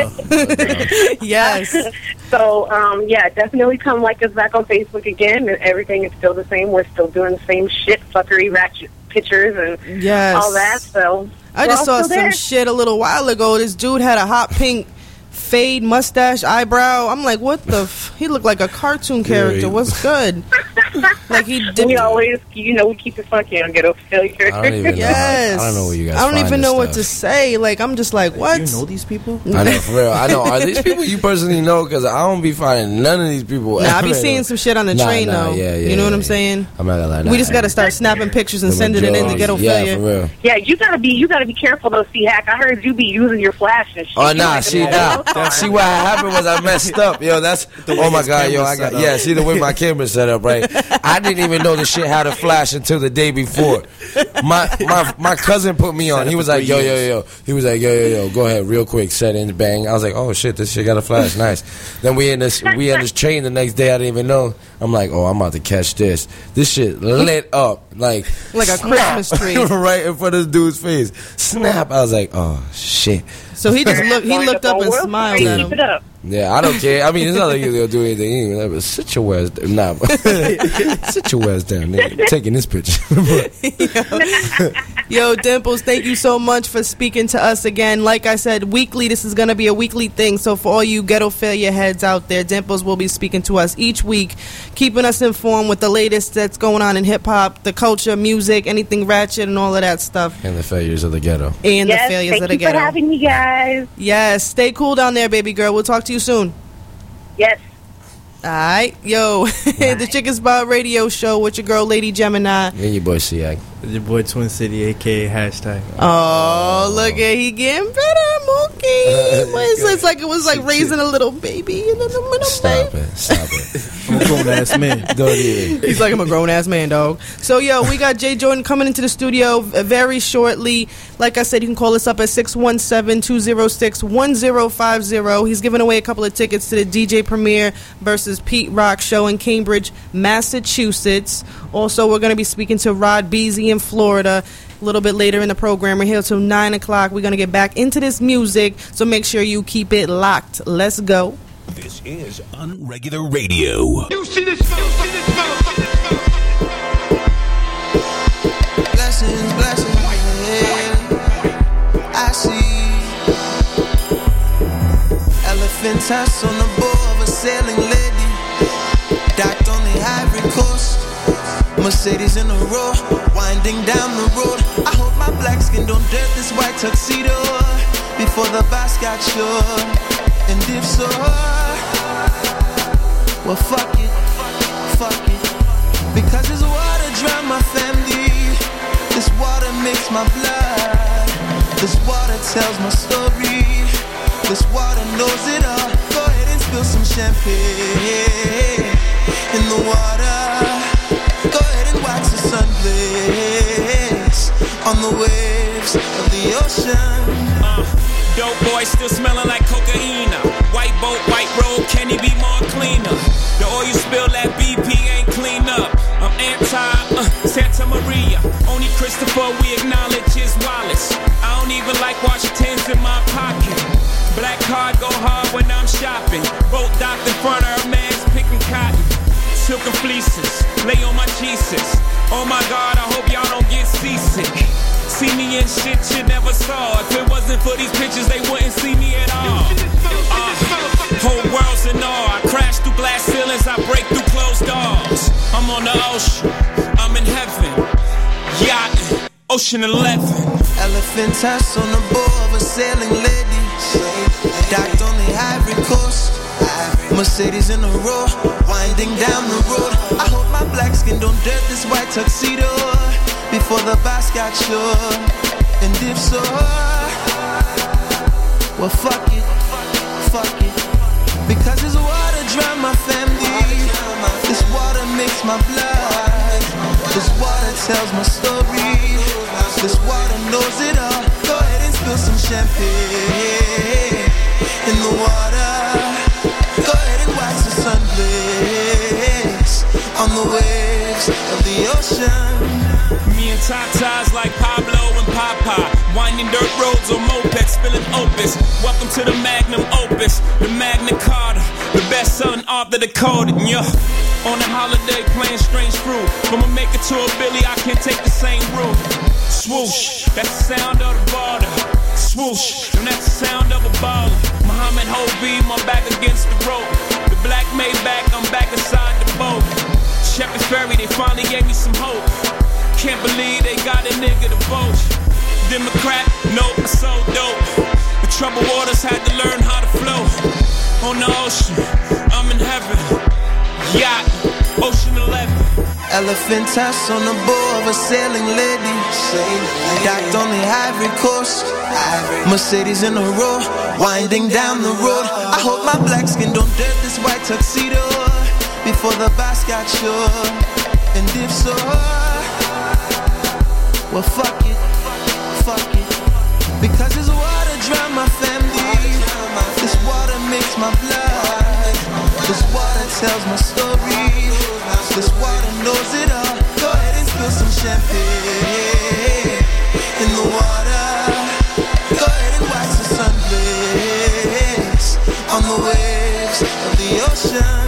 Yes. So, definitely come like us back on Facebook again. Everything is still the same. We're still doing the same shit, fuckery, ratchet pictures, and all that. So I just saw some shit a little while ago. This dude had a hot pink fade, mustache, eyebrow. I'm like, what the he looked like a cartoon character. What's good? Like he We always, we keep it funky on Ghetto Failure. I don't even know. Yes. I don't know where you guys I don't find even this know what stuff. to say. Like, I'm just like, what? You know these people? I know, for real. I know. Are these people you personally know? Because I don't be finding none of these people. Nah, I be seeing some shit on the train, though. Yeah, you know what I'm saying? I'm not gonna lie. We just got to start snapping pictures and The sending it in to majority. Ghetto Yeah, Failure. for real. Yeah, you gotta be careful though, C-Hack. I heard you be using your flash and shit. Oh nah, see what happened was I messed up, yo. That's oh my god, yo. I got see the way my camera set up, right? I didn't even know the shit had a flash until the day before. My cousin put me on. He was like, yo. He was like, yo. Go ahead, real quick, set in, bang. I was like, oh shit, this shit got a flash, nice. Then we in this train the next day. I didn't even know. I'm like, oh, I'm about to catch this. This shit lit up like a Christmas tree right in front of this dude's face. Snap! I was like, oh shit. So he just looked up and smiled at him. Keep it up. Yeah, I don't care. I mean, it's not like he'll do anything. He ain't gonna like, sit your ass down. Nah, sit your ass down. Nigga. I'm taking this picture. Yo, Dimples, thank you so much for speaking to us again. Like I said, weekly, this is going to be a weekly thing. So for all you Ghetto Failure heads out there, Dimples will be speaking to us each week, keeping us informed with the latest that's going on in hip-hop, the culture, music, anything ratchet, and all of that stuff. And the failures of the ghetto. And the failures of the ghetto. Thank you for having me, guys. Yes, stay cool down there, baby girl. We'll talk to you soon. Yes. All right, yo, the Chicken Spot Radio Show with your girl, Lady Gemini. And your boy, Siak. Your boy, Twin City, a.k.a. hashtag. Oh, look at he getting better, Mookie. It's like it was like raising a little baby. Stop it. I'm a grown-ass man. Don't even. He's like, I'm a grown-ass man, dog. So, yo, we got Jay Jordan coming into the studio very shortly. Like I said, you can call us up at 617-206-1050. He's giving away a couple of tickets to the DJ Premier versus Pete Rock show in Cambridge, Massachusetts. Also, we're going to be speaking to Rod Beasy in Florida a little bit later in the program. We're here till 9 o'clock. We're going to get back into this music, so make sure you keep it locked. Let's go. This is Unregular Radio. You see this motherfucker. Blessings, yeah. I see elephant tusk on the bow of a sailing lady, docked on the Ivory Coast. Mercedes in a row, winding down the road. I hope my black skin don't dirt this white tuxedo before the boss got sure. And if so, well fuck it, because this water drown my family. This water makes my blood. This water tells my story. This water knows it all. Go ahead and spill some champagne in the water. Go ahead and watch the sun blaze on the waves of the ocean. Dope boy still smelling like cocaine. White boat, white road, can he be more cleaner? The oil you spill that BP ain't clean up. I'm Santa Maria. Only Christopher we acknowledge his Wallace. I don't even like Washingtons in my pocket. Black card go hard when I'm shopping. Boat docked in front of her man's picking cotton. Silken fleeces, lay on my Jesus. Oh my God, I hope y'all don't get seasick. See me in shit you never saw. If it wasn't for these pictures, they wouldn't see me at all. Whole world's in awe. I crash through glass ceilings, I break through closed doors. I'm on the ocean, I'm in heaven. Yachting, Ocean 11. Elephant tusk on the bow of a sailing lady, docked on the Ivory Coast. Mercedes in a row, winding down the road. I hope my black skin don't dirt this white tuxedo before the boss got sure. And if so, well fuck it, because this water drown my family. This water makes my blood. This water tells my story. This water knows it all. Go ahead and spill some champagne in the water. Go ahead and watch the sun blaze on the waves of the ocean. Me and Tatas like Pablo and Papa, winding dirt roads on mopeds, spilling opus. Welcome to the magnum opus, the Magna Carta, the best-selling author decoded. Yeah. On a holiday playing strange fruit. I'ma make it to a Billy, I can't take the same route. Swoosh, that's the sound of the border. Swoosh, and that's the sound of a baller. Muhammad Hobi, my back against the rope. The black Maybach, I'm back inside the boat. Shepard January, they finally gave me some hope. Can't believe they got a nigga to vote. Democrat, no, I so dope. The troubled waters had to learn how to flow. On the ocean, I'm in heaven. Yacht, Ocean 11. Elephant tusk on the bow of a sailing lady. Docked on the Ivory Coast. Mercedes in a row, winding down the road. I hope my black skin don't dirt this white tuxedo before the boss got sure. And if so, well fuck it, because this water drown my family. This water makes my blood. This water tells my story. This water knows it all. Go ahead and spill some champagne in the water. Go ahead and watch the sun blaze on the waves of the ocean.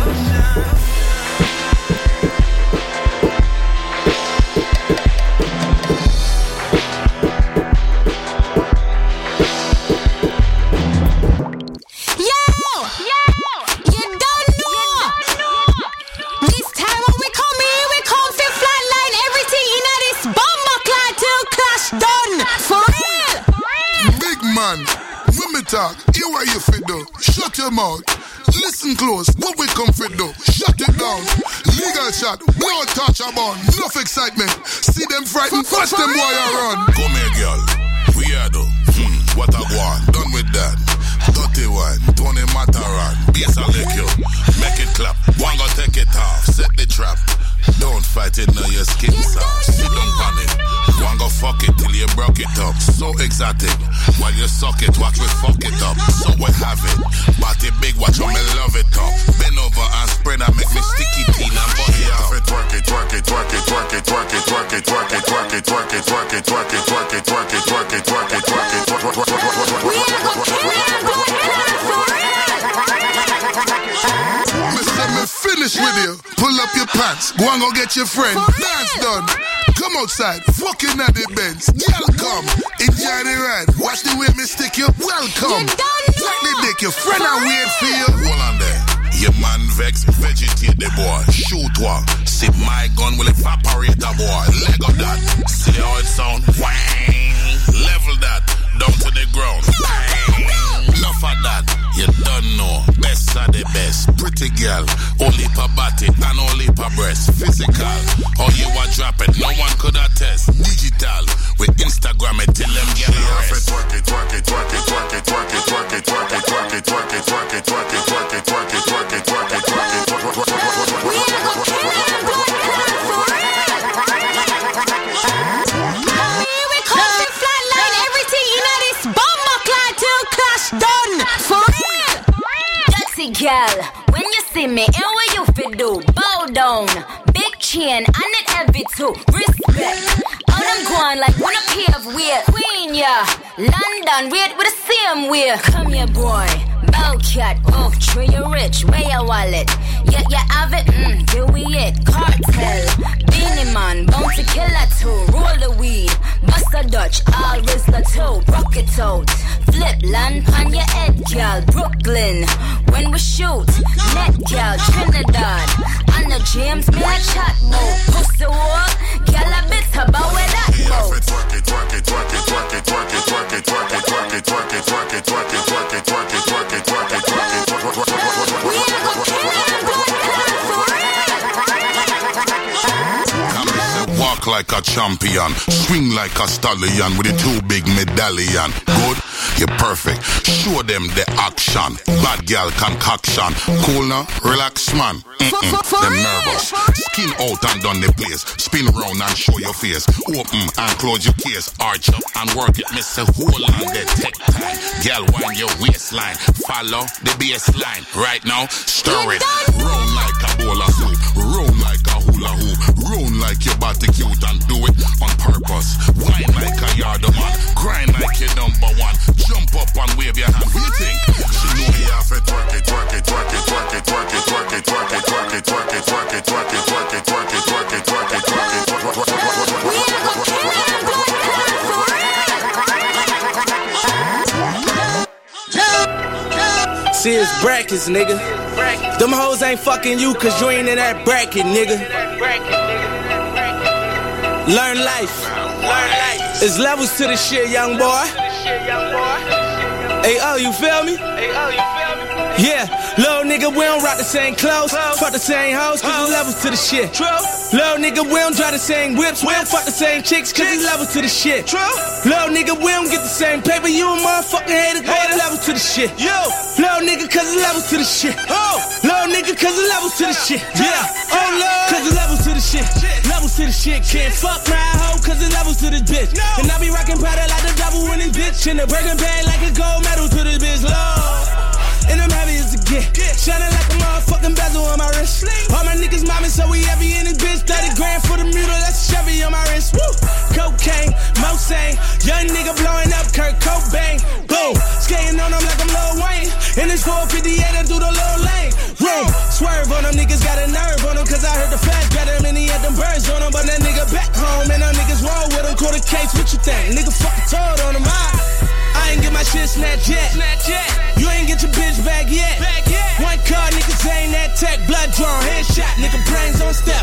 Talk, hear what you fit do. Shut your mouth. Listen close. What we come fit do. Shut it down. Legal shot. Blood touch a bond. Enough excitement. See them frightened. Watch them boy run. Come here, girl. We are though. What a one. Done with that. Dirty one. Tony Mataran. Bass a lick you. Make it clap. One go take it off. Set the trap. Don't fight it now, your skin soft. Sit down on it. One go fuck it till you broke it up. So exotic. While you suck it, watch me fuck it up. So we have it. Body big, watch how me love it up. Bend over and spread and make me sticky teen and body off it. Twerk it, twerk it, twerk it, twerk it, twerk it, twerk it, twerk it, twerk it, twerk it, twerk it, twerk it, twerk it, twerk it, twerk it, twerk it, twerk it, twerk it. Finish with you. Pull up your pants. Go and go get your friend. Dance done. Come outside. Fucking at the Benz. Y'all come. Enjoy the ride. Watch the way me stick you. Welcome. Like the dick. Your friend I wait for you. Hold on there. Your man vex. Vegetate the boy. Shoot one. See my gun will evaporate the boy. Leg up that. See how it sound. Wang. Level that. Down to the ground. Enough of that. You don't know. Best of the best. Pretty girl. Only per body and only per breast. Physical. How you are drop it. No one could attest. Digital. We Instagram it till them get arrested. Twerk it, twerk it, twerk it, twerk it, twerk it, twerk it, twerk it, twerk it, twerk it, twerk it, twerk it, twerk it, twerk it, twerk it, twerk it, twerk it, twerk it, girl, when you see me, and what you fit do? Bow down, big chain, and it heavy too. Respect, all them going like one a pair of weird. Queen, yeah, London, weird with the same way. Come here, boy, bow cat, oh, tree you rich, where your wallet? Yeah, you have it, do we it? Cartel, Beanie Man, bounty killer too. Roll the weed, bust a Dutch, all Rizzler too. Rock it out, flip land on your head, girl. Brooklyn, when we shoot, net girl, Trinidad. I know James, me a chat mode. Pussy wall, girl a bit about where that go. Twerk it, twerk it, twerk it, twerk it, twerk it, twerk it, twerk it, twerk it, twerk it, twerk it, twerk it, twerk it, twerk it, twerk it, twerk it, twerk it, twerk it. Walk like a champion, swing like a stallion with a two big medallion. Good, you're perfect. Show them the action. Bad girl concoction. Cool now, relax man. Them nervous. Skin out and down the place. Spin round and show your face. Open and close your case. Arch up and work it. Miss a hole on the tech time. Girl, wind your waistline. Follow the baseline. Right now, stir it. Round like a bowl of soup. Round like a hula hoop. Round like your body cute and do it on purpose. Wine like a yard man. Grind like your number one. Jump up and wave your hand. What do you think? She know you have to twerk it, twerk it, twerk it, twerk it, twerk it, twerk it, twerk it, twerk it, twerk it, twerk it, twerk it, twerk it, twerk it, twerk it, twerk it, twerk it, See, it's brackets, nigga. Them hoes ain't fucking you cause you ain't in that bracket, nigga. Learn life. It's levels to the shit, young boy. Hey, oh, you feel me? Yeah, little nigga, we don't rock the same clothes, fuck the same hoes, cause it's levels to the shit. Little nigga, we don't drive the same whips, we don't fuck the same chicks, cause it's levels to the shit. Little nigga, we don't get the same paper, you a motherfucking hater, go to levels to the shit. Little nigga, cause it's levels to the shit. Little nigga, cause it's levels to the shit. Yeah, oh Lord, cause it's levels to the shit. Levels to the shit, can't fuck my hoe, cause it's levels to this bitch. And I be rockin' powder like the double in this bitch, in the burger bag like a gold medal to this bitch, Lord. And I'm heavy as a get. Shining like a motherfucking bezel on my wrist. All my niggas mobbing, so we heavy in this bitch. 30 grand for the mule, that's a Chevy on my wrist. Woo! Cocaine, Mosang. Young nigga blowing up Kurt Cobain. Boom! Skating on them like I'm Lil Wayne. In this 458, I do the little lane. Room! Swerve on them, niggas got a nerve on them. Cause I heard the feds got him and he had them birds on him. But that nigga back home and them niggas roll with him. Call the case, what you think? Nigga fucking told on him. I ain't get my shit snatched yet. You ain't get your bitch back yet. One car, niggas ain't that tech. Blood drawn, headshot, nigga brains on step.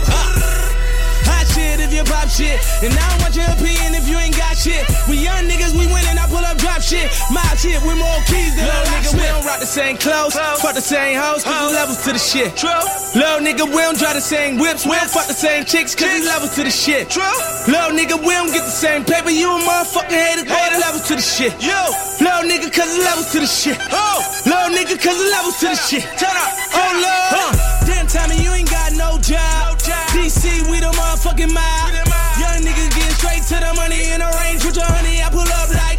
Hot shit if you pop shit. And I don't want your opinion if you ain't got shit. We young niggas, we winning, I pull up drop shit. My shit with more keys than little nigga, we don't rock the same clothes, fuck the same hoes, cause it's levels to the shit. Little nigga, we don't drive the same whips, we don't fuck the same chicks, cause it's levels to the shit. Little nigga, we don't get the same paper, you a motherfucking hater, go to levels to the shit. Little nigga, cause it's levels to the shit. Little nigga, cause it's levels to the shit. Turn up, oh Lord. Damn, Tommy, you ain't got no job. DC, we the motherfucking mob. Young niggas getting straight to the money in the range with your honey. I pull up like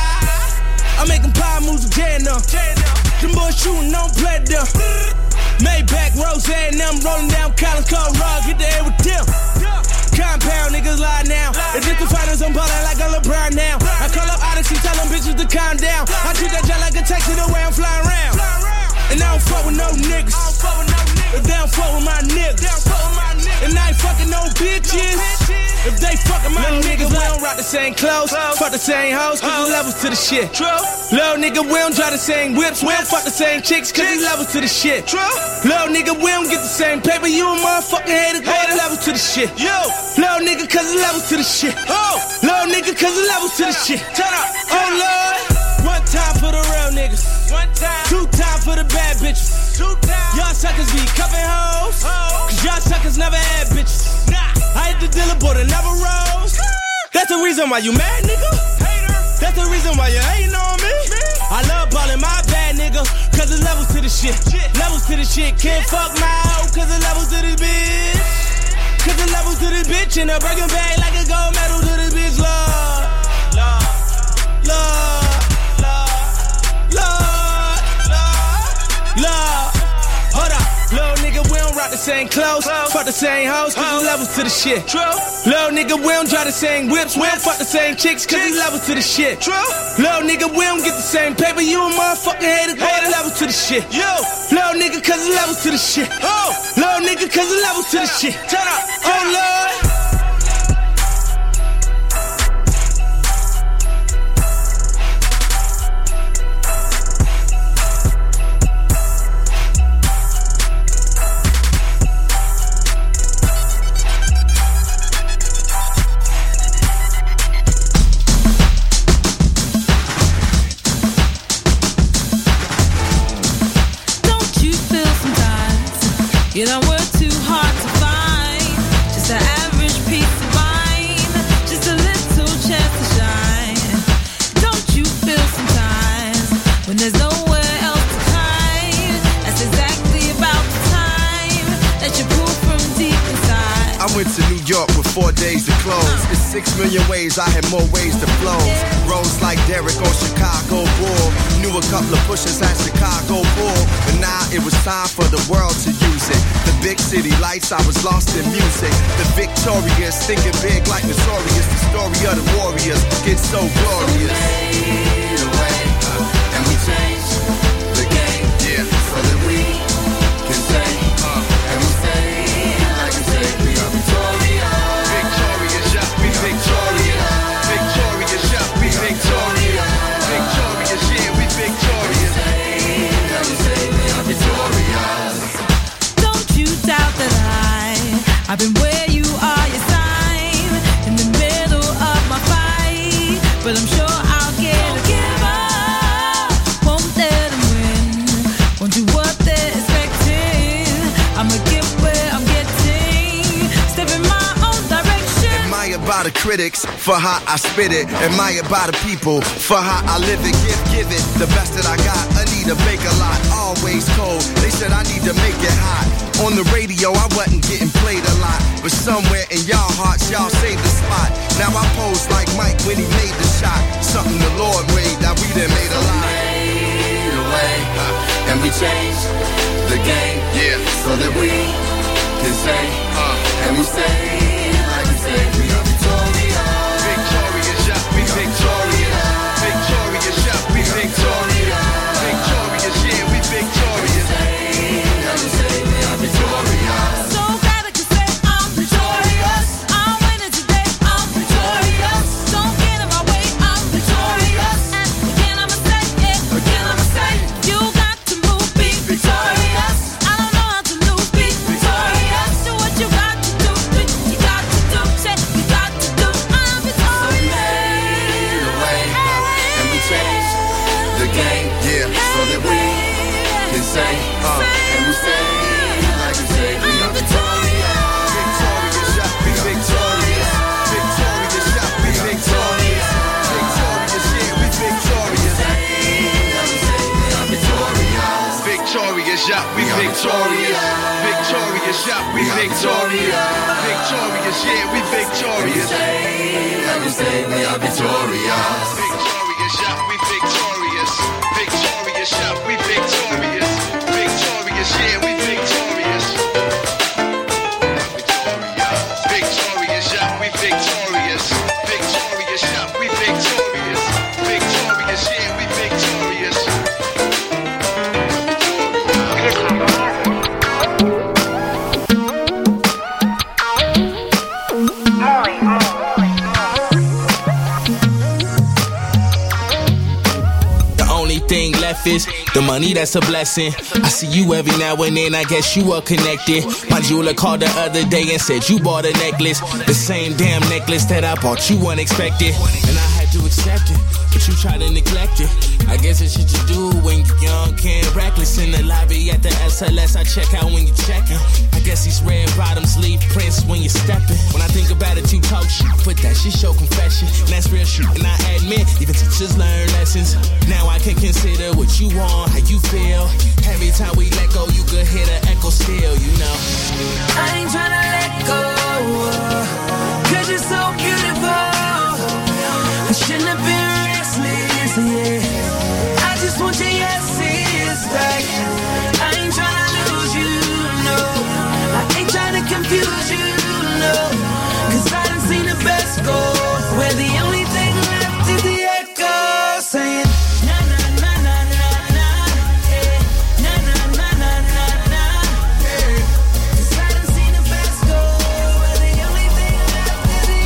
I'm making power moves with J&M. Them boys shooting, don't play them. Maybach, Rose, and them rolling down Collins, Cold Rock, hit the air with them. Compound niggas lie now. If it's the finals, I'm ballin' like a LeBron now. I call up Odyssey, tell them bitches to calm down. I treat that jet like a taxi the way I'm flying around. And I don't fuck with no niggas. If they don't fuck with my niggas. And I ain't fucking no bitches. If they fucking my niggas, we don't rock the same clothes, fuck the same hoes, cause it's levels to the shit. Little nigga, we don't drive the same whips, we don't fuck the same chicks, cause it's levels to the shit. Little nigga, we don't get the same paper, you a motherfucking hater, go to levels to the shit. Little nigga, cause it's levels to the shit. Little nigga, cause it's levels to the shit. Turn up, oh Lord. One time for the real niggas. Two time for the bad bitches. Y'all suckers be cuffing hoes, cause y'all suckers never had bitches. I hit the dealer, but it never rose. That's the reason why you mad, nigga. That's the reason why you hating on me. I love ballin' my bad nigga, cause it's levels to the shit. Levels to the shit, can't fuck my hoe, cause it's levels to this bitch. Cause it's levels to this bitch, in a burger bag like a gold medal to this bitch, Lord. Hold up, little nigga, we don't rock the same clothes, fuck the same hoes, cause it's levels to the shit. Little nigga, we don't drive the same whips, we don't fuck the same chicks, cause it's levels to the shit. Little nigga, we don't get the same paper, you a motherfucking hater, go to levels to the shit. Little nigga, cause it's levels to the shit. Little nigga, cause it's levels to the shit. Turn up, oh Lord. You don't work too hard to find just an average piece of mind, just a little chance to shine. Don't you feel sometimes when there's nowhere else to hide? That's exactly about the time that you pull from deep inside. I went to New York with 4 days to close. It's 6 million ways, I had more ways to flow. Rose like Derek on Chicago Bull. Knew a couple of pushers at Chicago Bull, but now it was time for the world to use it. The big city lights, I was lost in music. The victorious, thinking big like Notorious. The story of the warriors gets so glorious. We made a way, and we changed the game, so that we can say, and we say, like we say, we are victorious. Victorious, yeah, we victorious. Victorious, yeah, we victorious. Victorious, yeah, we victorious. And we say, critics for how I spit it. Admired by the people for how I live it. Give it the best that I got. I need to bake a lot. Always cold. They said I need to make it hot. On the radio, I wasn't getting played a lot. But somewhere in y'all hearts, y'all saved the spot. Now I pose like Mike when he made the shot. Something the Lord made that we done made a lot. Made a way, and we changed the game, yeah, so that we can say, and we say, like we say, we are victorious. Victorious, yeah, we victorious. Victorious, yeah, we victorious. Victorious, yeah, we victorious. And we say, we are victorious. So glad I can say I'm victorious. I'm winning today, I'm victorious. Don't get in my way, I'm victorious. And again I'ma say it, again I'ma say it. You got to move, be victorious. I don't know how to lose, be victorious. Do what you got to do, you got to do, say you got to do. I'm victorious. Made a way, and we changed the game, yeah, so that we can say, and we say, like we say, we are victorious. Victorious, yeah, we victorious. Victorious, yeah, we victorious. Victorious, yeah, we victorious. And we say, we are victorious. Victorious, yeah, we victorious. Victorious, yeah, we victorious. Victorious, yeah, we victorious. And we say, we are victorious. Victorious, yeah, we victorious. Victorious, yeah, we victorious. Victorious, yeah, we victorious. Victorious, yeah, we victorious. Victorious, yeah, we victorious. Victorious, yeah, we victorious. The only thing left is the money, that's a blessing. I see you every now and then, I guess you are connected. My jeweler called the other day and said you bought a necklace. The same damn necklace that I bought you unexpected. And I had to accept it, but you try to neglect it. I guess it's shit you do when you're young, can't reckless. In the lobby at the SLS, I check out when you checking. I guess these red bottoms leave prints when you're stepping. When I think about it, you talk shit, but that shit show confession. And that's real shit, and I admit, even teachers learn lessons. Now I can consider what you want, how you feel. Every time we let go, you could hear the echo still, you know. I ain't tryna let go, 'cause you're so beautiful. I shouldn't have been restless, yeah. I just want your yeses back. I ain't tryna lose you, no. I ain't tryna confuse you, no. 'Cause I done seen the best go, where the only thing left is the echo saying, na na na na na na, yeah. Na na na na na na, yeah. 'Cause I done seen the best go, where the only thing left is the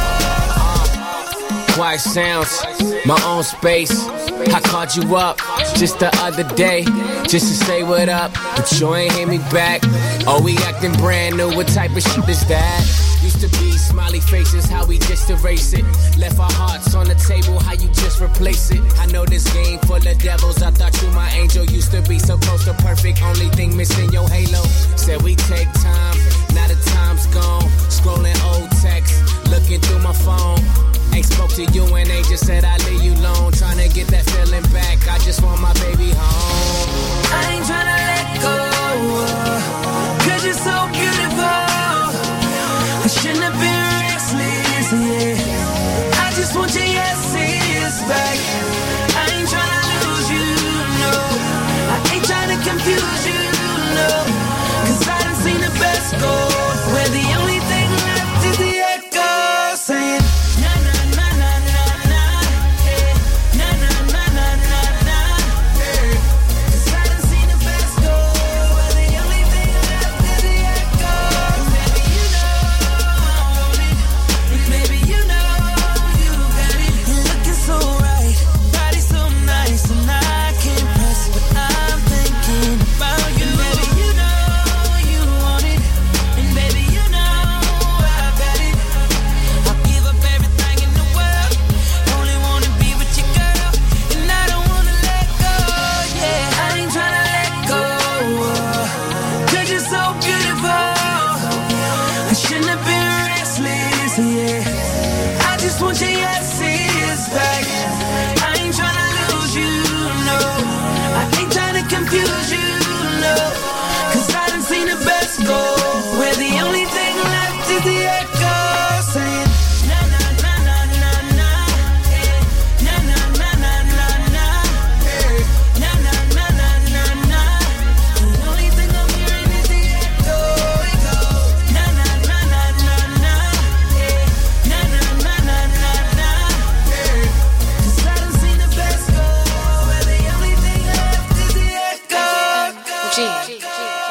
echo. Quiet sounds, my own space. I called you up just the other day, just to say what up, but you ain't hit me back. Oh, we acting brand new, what type of shit is that? Used to be smiley faces, how we just erase it. Left our hearts on the table, how you just replace it. I know this game full of devils, I thought you my angel. Used to be so close to perfect, only thing missing your halo. Said we take time, now the time's gone. Scrolling old texts, looking through my phone. Ain't spoke to you and they just said I leave you alone. Trying to get that feeling back, I just want my baby home. I ain't tryna let go, 'cause you're so beautiful. I shouldn't have been restless, yeah. I just want your yeses back. I ain't tryna lose you, no. I ain't tryna confuse you, no. 'Cause I done seen the best go, where the only thing left is the echo saying, na na na na na na, yeah. Na na na na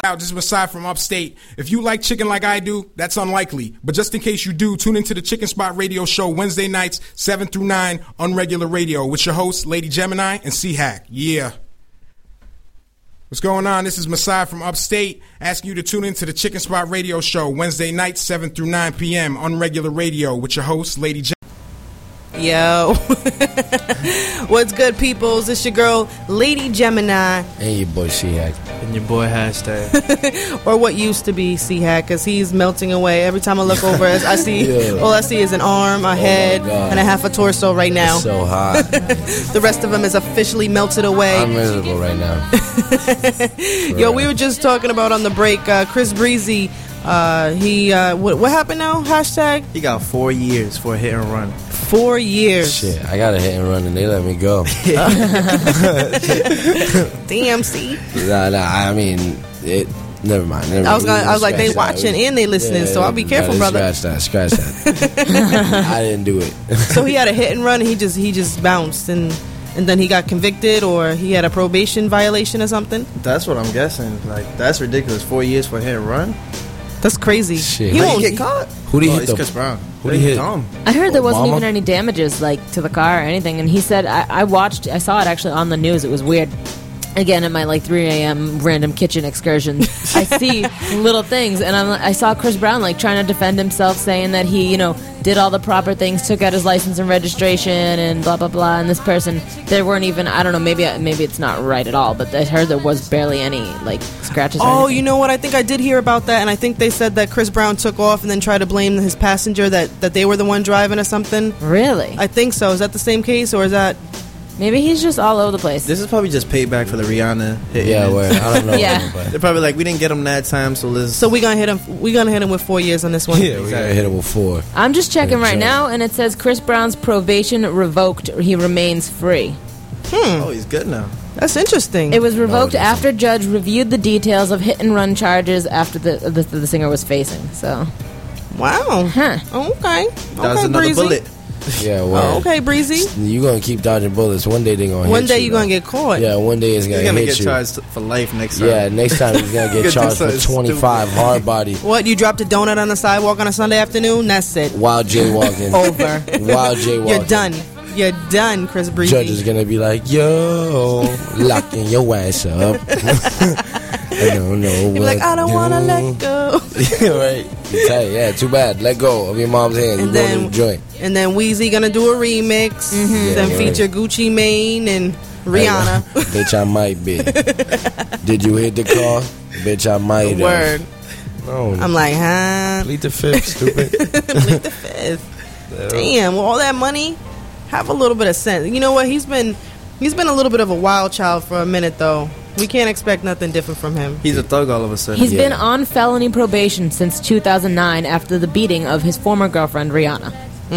This is Masai from Upstate. If you like chicken like I do, that's unlikely. But just in case you do, tune into the Chicken Spot Radio Show Wednesday nights, 7 through 9 on regular radio with your hosts, Lady Gemini and C-Hack. Yeah. What's going on? This is Masai from Upstate, asking you to tune into the Chicken Spot Radio Show Wednesday nights, 7 through 9 p.m. on regular radio with your hosts, Lady Gemini. Yo. What's good, peoples? It's your girl, Lady Gemini. And your boy C-Hack. And your boy Hashtag. Or what used to be C-Hack, because he's melting away. Every time I look over, I see all I see is an arm, a head, and a half a torso right now. It's so hot. The rest of him is officially melted away. I'm miserable right now. Yo, we were just talking about on the break, Chris Breezy. What happened now? Hashtag? He got 4 years for a hit and run. 4 years. Shit, I got a hit and run and they let me go. Damn, see? Nah, I mean, never mind. I was like, they watching and they listening, so I'll be careful, brother. Scratch that. I didn't do it. So he had a hit and run and he just bounced and then he got convicted, or he had a probation violation or something? That's what I'm guessing. Like, that's ridiculous. 4 years for a hit and run? That's crazy. Shit. He won't get caught. Who did he hit? It's Chris Brown. Who did he hit? I heard there wasn't even any damages, like, to the car or anything. And he said, I saw it actually on the news. It was weird. Again, at my like 3 a.m. random kitchen excursion, I see little things, and I saw Chris Brown like trying to defend himself, saying that he, did all the proper things, took out his license and registration, and blah blah blah. And this person, there weren't even, I don't know, maybe it's not right at all, but I heard there was barely any like scratches. Oh, you know what? I think I did hear about that, and I think they said that Chris Brown took off and then tried to blame his passenger that they were the one driving or something. Really? I think so. Is that the same case, or is that? Maybe he's just all over the place. This is probably just payback for the Rihanna hit. Yeah, well, I don't know. Yeah. They're probably like, we didn't get him that time, so let's. So we're gonna hit him. We're gonna hit him with 4 years on this one. Yeah, we're gonna hit him with 4. I'm just checking right now, and it says Chris Brown's probation revoked. He remains free. Oh, he's good now. That's interesting. It was revoked after judge reviewed the details of hit and run charges after the singer was facing. So. Wow. Huh. Okay. That was another bullet. Yeah, well. Okay, Breezy. You're going to keep dodging bullets. One day they're going to hit you. One day you're going to get caught. Yeah, one day it's going to hit you. He's going to get charged for life next time. Yeah, next time he's going to get charged for 25 hard body. What, you dropped a donut on the sidewalk on a Sunday afternoon? That's it. Wild jaywalking. Over. Wild jaywalking. You're done. You're done, Chris Breezy. Judge is going to be like, yo, locking your ass up. I don't know You're like, I don't want to let go. Right. You tell you, yeah, too bad. Let go of your mom's hand. You go to the joint. And then Weezy going to do a remix. Then feature Gucci Mane and Rihanna. Hey, bitch, I might be. Did you hit the car? Bitch, I might. Word. No. I'm like, huh? Plead the fifth, stupid. Plead the fifth. Damn, with all that money, have a little bit of sense. You know what? He's been a little bit of a wild child for a minute, though. We can't expect nothing different from him. He's a thug all of a sudden. He's been on felony probation since 2009 after the beating of his former girlfriend, Rihanna.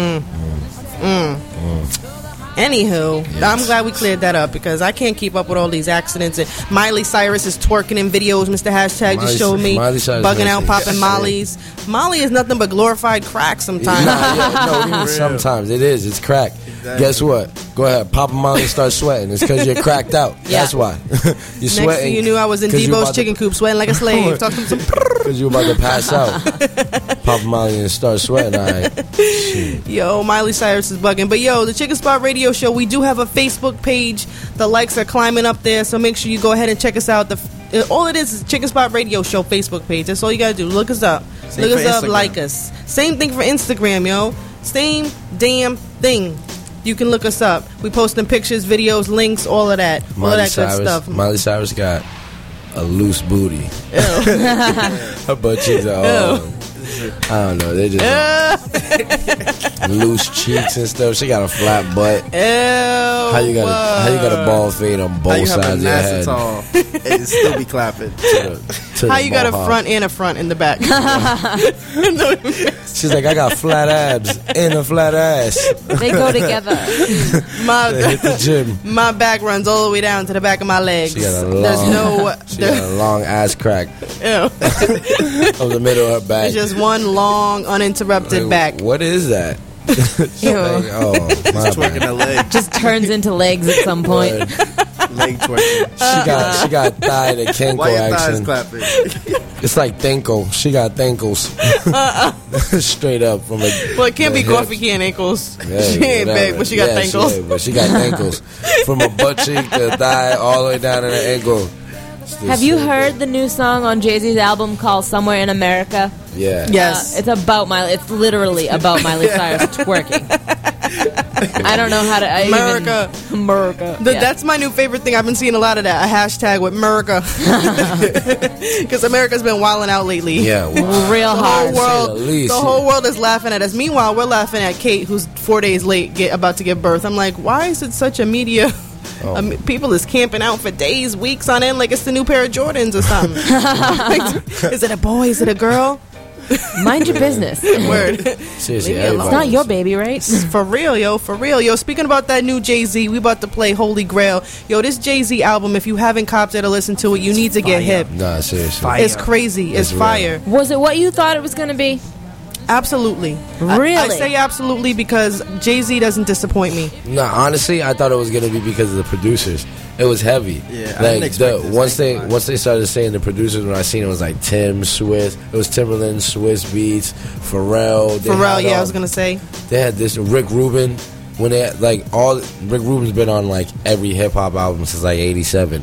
Anywho, I'm glad we cleared that up because I can't keep up with all these accidents. And Miley Cyrus is twerking in videos. Mr. Hashtag just showed me bugging out, popping Molly's. Molly is nothing but glorified crack sometimes. No, sometimes it is. It's crack. Exactly. Guess what? Go ahead, pop a Molly and start sweating. It's because you're cracked out. Yeah. That's why. You're sweating. Next thing you knew, I was in Debo's chicken coop sweating like a slave. Talking some. Because you were about to pass out. Pop a Molly and start sweating. All right. Yo, Miley Cyrus is bugging. But yo, the Chicken Spot Radio Show, we do have a Facebook page. The likes are climbing up there, so make sure you go ahead and check us out. All it is Chicken Spot Radio Show Facebook page. That's all you gotta do. Look us up. Look us up, like us. Same thing for Instagram, yo. Same damn thing. You can look us up. We posting pictures, videos, links, all of that. All of that good stuff. Miley Cyrus got a loose booty. Her butt cheeks are all, I don't know, they just loose cheeks and stuff. She got a flat butt. How you got a ball fade on both sides of your head? And still be clapping. How you got a front and a front in the back? She's like, I got flat abs and a flat ass. They go together. Hit the gym. My back runs all the way down to the back of my legs. She got a long ass crack. Ew. From the middle of her back. It's just one long, uninterrupted back. What is that? Ew. Like, oh, my twerking a leg. Just turns into legs at some point. leg twerking. She got thigh to Kenko Why your thighs action. clapping? It's like Thenko. She got Thenkles. Straight up from a. Well, it can't be hips. coffee can ankles. Yeah, She ain't whatever. big, but she got Yeah, ankles. but she got ankles from a butt cheek to thigh all the way down to the ankle. Have you heard the new song on Jay-Z's album called "Somewhere in America"? Yeah. Yes. It's about Miley. It's literally about Miley Cyrus twerking. I don't know how to. America. America. That's my new favorite thing. I've been seeing a lot of that. A hashtag with America. Because America's been wilding out lately. Yeah, real hard. The whole world is laughing at us. Meanwhile, we're laughing at Kate, who's 4 days late, about to give birth. I'm like, why is it such a media? People is camping out for days, weeks on end, like it's the new pair of Jordans or something. Is it a boy? Is it a girl? Mind your business. Word. Seriously, It's not your baby, right? For real, yo. For real, yo. Speaking about that new Jay-Z, we about to play Holy Grail. Yo, this Jay-Z album, if you haven't copped it or listened to it, you need to get hip. Nah, seriously. It's crazy. It's fire. Was it what you thought it was going to be? Absolutely. Really? I say absolutely because Jay-Z doesn't disappoint me. Nah, honestly, I thought it was gonna be because of the producers. It was heavy. Yeah, I didn't expect this. Once they started saying the producers, when I seen it was like Tim, Swiss. It was Timberland, Swiss Beats, Pharrell. Pharrell, yeah, I was gonna say. They had this Rick Rubin. When they had, Rick Rubin's been on like every hip hop album since like '87.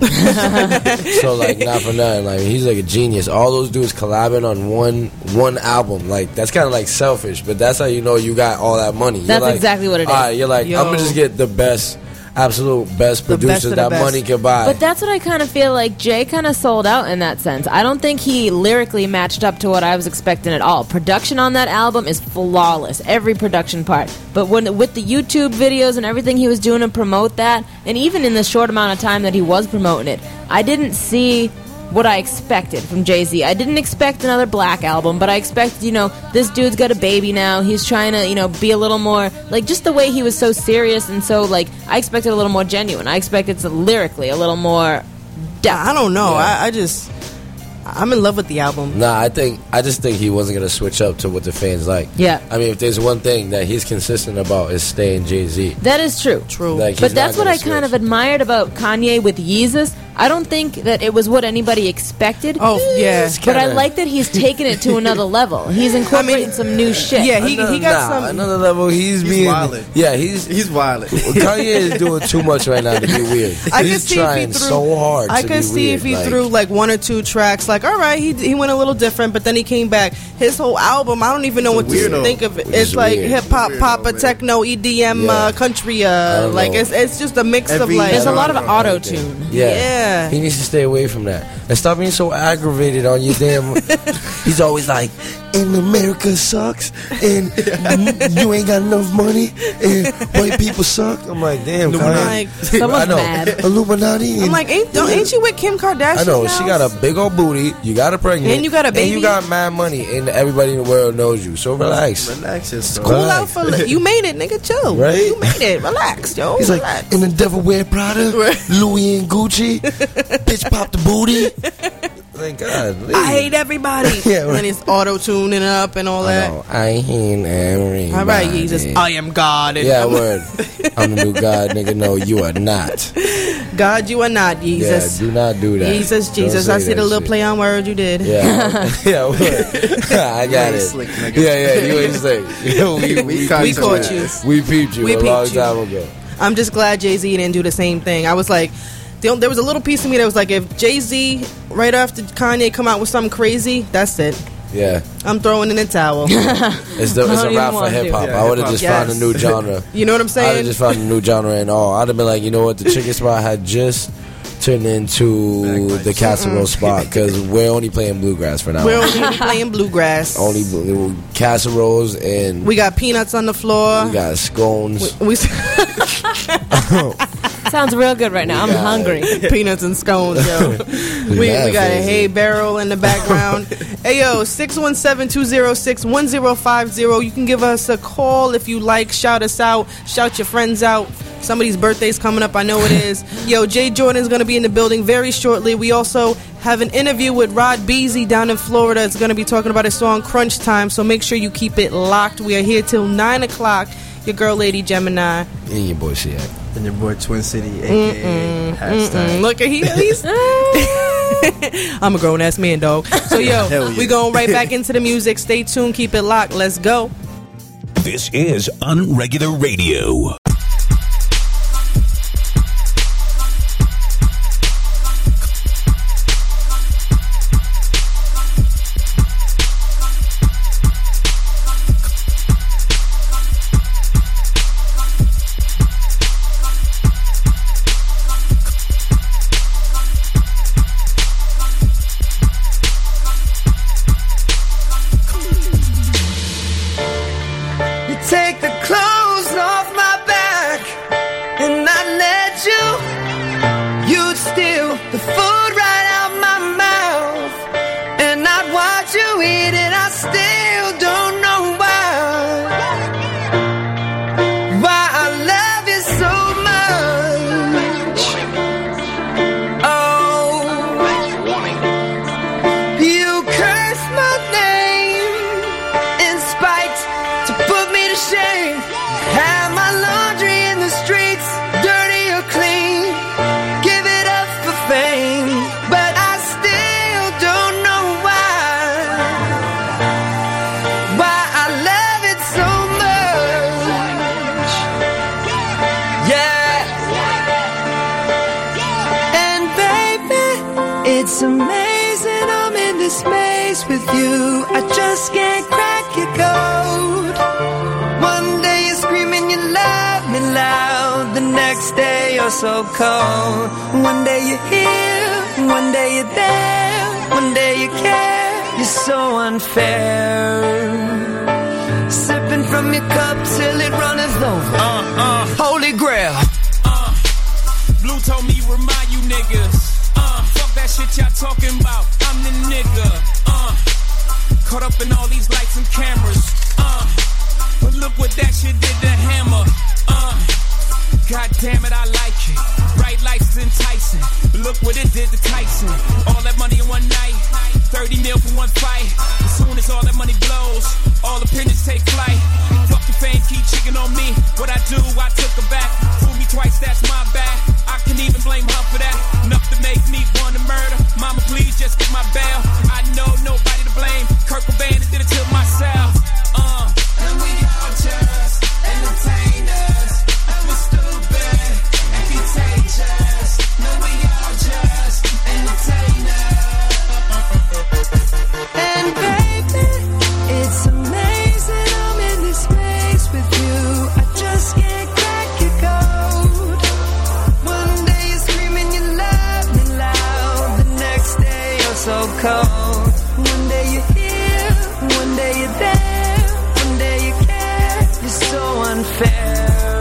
So like not for nothing, like he's like a genius. All those dudes collabing on one album, like that's kind of like selfish, but that's how you know you got all that money. That's like, exactly what it is. All right, you're like, Yo. I'm gonna just get the best, absolute best The best producers of the that best. money can buy. But that's what I kind of feel like Jay kind of sold out in that sense. I don't think he lyrically matched up to what I was expecting at all. Production on that album is flawless, every production part. But with the YouTube videos and everything he was doing to promote that, and even in the short amount of time that he was promoting it, I didn't see what I expected from Jay-Z. I didn't expect another Black album, but I expected, this dude's got a baby now. He's trying to, be a little more, like, just the way he was so serious and so, like, I expected a little more genuine. I expected lyrically a little more depth. I don't know. Yeah. I'm in love with the album. Nah, I just think he wasn't gonna switch up to what the fans like. Yeah. I mean, if there's one thing that he's consistent about is staying Jay-Z. That is true. Like, he's But that's not what I gonna kind of switch. admired about Kanye with Yeezus. I don't think that it was what anybody expected. Oh, yeah. But I like that he's taken it to another level. He's incorporating some new shit. Yeah, he got some. Another level. He's being wildin'. Yeah, he's wildin'. Kanye is doing too much right now to be weird. I could He's see if he trying threw, so hard. I to could be see weird. if he like, threw like one or two tracks. Like, all right, he went a little different, but then he came back. His whole album, I don't even know what to weirdo. think of it. Which It's is like weird. hip hop, Weirdo, papa, man. techno, EDM, Yeah. country. don't Like know. it's just a mix of Every- like. There's a lot of Right. auto tune. Yeah. He needs to stay away from that and stop being so aggravated on your damn. He's always like, "And America sucks, and you ain't got enough money, and white people suck." I'm like, damn, Like, Kanye. someone's I know. mad. Illuminati. I'm like, ain't you with Kim Kardashian? I know now? she got a big old booty. You got her pregnant, And you got a and baby? you got mad money, and everybody in the world knows you. So relax. Relax yourself. Cool Relax. out for you made it, nigga. Chill. Right? You made it. Relax, yo. He's like, Relax. and the devil wear Prada, Louis and Gucci, bitch pop the booty. Like, God, I hate everybody. Yeah, right. And then it's auto tuning up and all that. I hate everybody. All right, Jesus, I am God. And Yeah, word. I'm the new God, nigga. No, you are not. God, you are not Jesus. Yeah, do not do that. Jesus, Don't Jesus. say I see that the little shit. play on word you did. Yeah, yeah, word. I got it. Slick, nigga. Yeah, you ain't slick. We caught you. We peeped you We a long peeped you. time ago. I'm just glad Jay-Z didn't do the same thing. I was like, there was a little piece of me that was like, if Jay-Z, right after Kanye come out with something crazy, that's it. Yeah, I'm throwing in the towel. it's a even wrap for want to. hip hop. Yeah, I would have hip-hop. just found a new genre. You know what I'm I'd have saying? just found a new genre and all. I'd have been like, you know what, the chicken spot had just turned into Bagpipes. the casserole spot because we're only playing bluegrass for now. We're only playing bluegrass. Only casseroles and We got peanuts on the floor. we got scones. We Sounds real good right now. I'm hungry. peanuts and scones, yo. we mad got a fancy. hay barrel in the background. Hey, yo, 617-206-1050. You can give us a call if you like. Shout us out. Shout your friends out. Somebody's birthday's coming up. I know it is. Yo, Jay Jordan's going to be in the building very shortly. We also have an interview with Rod Beasley down in Florida. It's going to be talking about his song Crunch Time, so make sure you keep it locked. We are here till 9 o'clock. Your girl, Lady Gemini. And your boy Siak. And your boy Twin City, a.k.a. Look at he's. I'm a grown ass man, dog. So Hell yo, yeah. we going right back into the music. Stay tuned, keep it locked. Let's go. This is Unregular Radio. You take the clothes off my back, and I let you. You'd steal the food right out my mouth, and I'd watch you eat it. I still don't know why I love you so much. Oh, you curse my name in spite to put me to shame. Have my laundry in the streets, dirty or clean. Give it up for fame, but I still don't know why I love it so much. Yeah. And baby, it's amazing I'm in this maze with you. I just can't crack your code. One day you're screaming you love me loud, the next day you're so cold. One day you're here, one day you're there, one day you care. You're so unfair. Sipping from your cup till it runneth over. Holy grail. Blue told me remind you niggas. Fuck that shit y'all talking about. I'm the nigga. Caught up in all these lights and cameras. But look what that shit did to Hammer. God damn it, I like it. Bright lights is enticing. But look what it did to Tyson. All that money in one night. 30 mil for one fight. As soon as all that money blows, all opinions take flight. Fuck the fame, keep chicken on me. What I do, I took her back. Fool me twice, that's my bad. I can even blame her for that. Enough to make me want to murder. Mama, please just get my bail. I know nobody to blame. Kurt Cobain did it to myself. And we all just entertainers. And we're stupid and contagious. No, we all just entertainers. And baby, it's amazing I'm in this space with you. I just can't crack your code. One day you're screaming you love me loud, the next day you're so cold. One day you're here, one day you're there, one day you care. You're so unfair.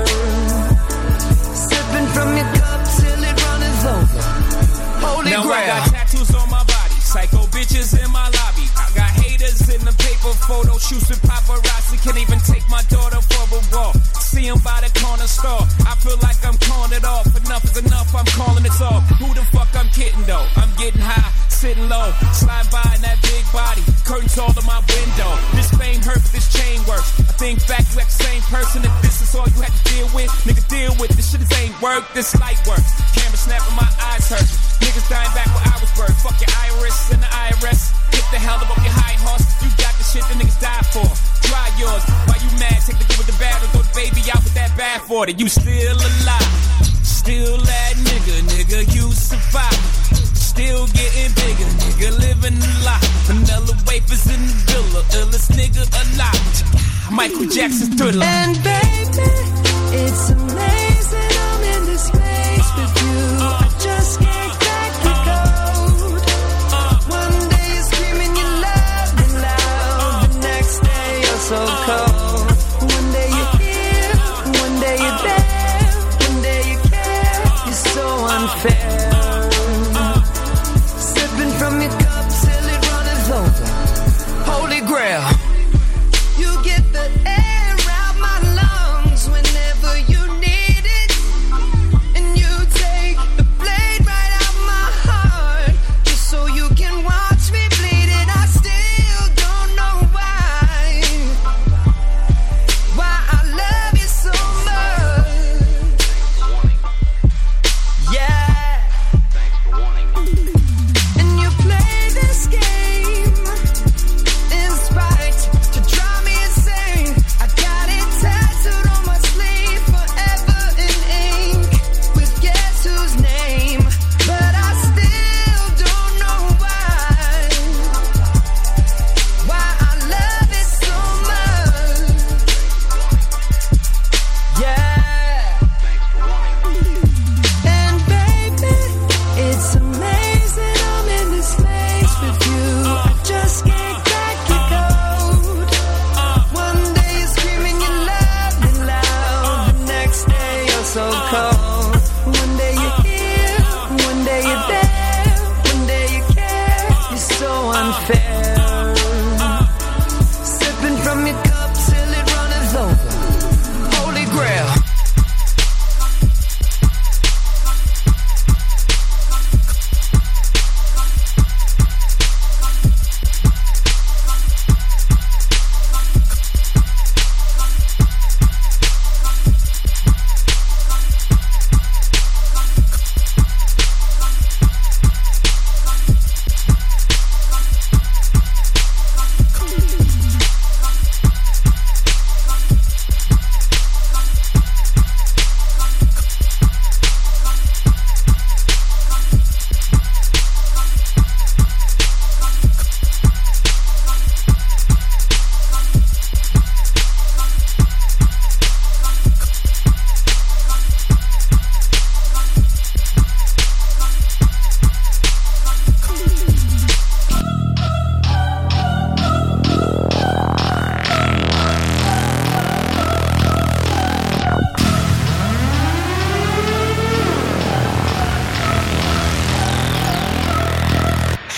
Sipping from your cup till it runneth over. Holy Now grail. I got tattoos on my body, psycho bitches in my lobby. I got haters in the paper photo shoots with paparazzi. Can't even take my daughter for a walk. See 'em by the corner store. I feel like I'm calling it off. Enough is enough, I'm calling it off. Who the fuck I'm kidding though? I'm getting high, sitting low, slide by in that big body. Curtains all in my window. This fame hurts, this chain works. I think back, you act the same person. If this is all you had to deal with, nigga, deal with this shit. This ain't work, this light work. Camera snapping, my eyes hurt. Niggas dying back where I was birthed. Fuck your iris and the IRS. Get the hell up your high horse. You got the shit that niggas die for. Try yours. Why you mad? Take the good with the bad and throw the baby out with that bad for it. You still alive. Still that nigga, you survive. Still getting bigger, nigga, living a lot. Vanilla wafers in the villa, illest nigga alive. Michael Jackson's Thriller. And baby, it's amazing I'm in this space with you. I just can't crack your code. One day you're screaming you love me loud, the next day you're so cold. One day you're here, one day you're there, one day you care. You're so unfair. Sipping from your cup till it runneth over. Holy grail. You get the air out my lungs.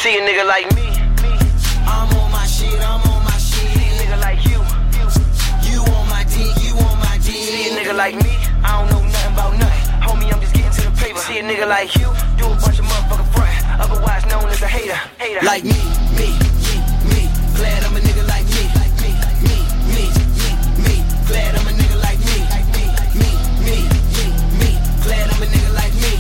See a nigga like me. I'm on my shit, I'm on my shit. See a nigga like you. You on my dick, you on my dick. See a nigga like me. I don't know nothing about nothing. Homie, I'm just getting to the paper. See a nigga like you. Do a bunch of motherfucking front. Otherwise known as a hater. Like me. Glad I'm a nigga like me. Glad I'm a nigga like me. Glad I'm a nigga like me.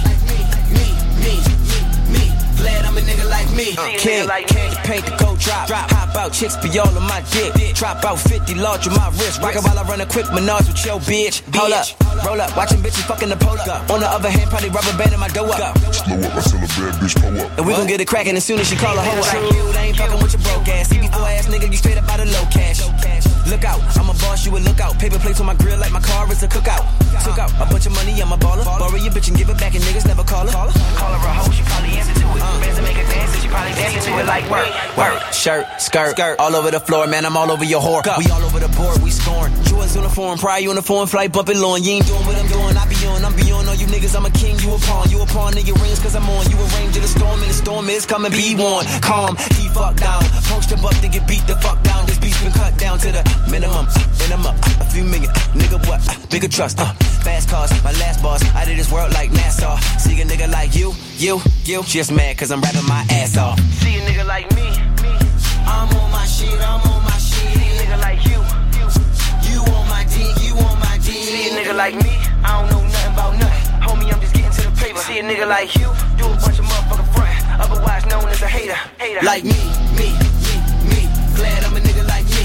Glad I'm a nigga like me. King, paint the coat drop. Hop out, chicks be all on my dick. Drop out 50 large on my wrist. Rockin' while I run a quick menage with your bitch. Hold up, roll up, watching bitches fucking the pole up. On the other hand, probably rubber banding my dough up. Slow up, I tell a bad bitch, pull up. And we gon' get it crackin' as soon as she call a hoe up. You, they ain't fucking with your broke ass. CB4 ass nigga, you straight up out of low cash. Look out, I'm a boss, you a lookout. Paper plates on my grill like my car is a cookout. Took out a bunch of money, I'm a baller. Borrow your bitch and give it back, and niggas never call her. Call her a hoe, she probably answer to it. Bands to make her dance, and she probably dancing to it like work. Shirt, skirt, all over the floor, man, I'm all over your whore. We all over the board, we scoring. Jewels uniform, prior uniform, flight bumping low. You ain't doing what I'm doing, I'm beyond all you niggas, I'm a king, you a pawn in your rings, cause I'm on. You a range of the storm, and the storm is coming, be warned. Calm, he fuck down, post him up to get beat the fuck down. This beat's been cut down to the minimum, a few million, nigga what, bigger trust, fast cars, my last boss, out of this world like NASA. See a nigga like you, just mad cause I'm rapping my ass off. See a nigga like me. I'm on my shit, I'm on my shit. See a nigga like you. You on my dick, you on my dick. See a nigga like me. I don't know nothing about nothing. Homie, I'm just getting to the paper. See a nigga like you. Do a bunch of motherfucking front. Otherwise known as a hater. Like me. Glad I'm a nigga like me.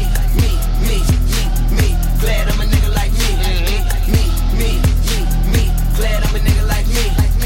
Glad I'm a nigga like me. Glad I'm a nigga like me.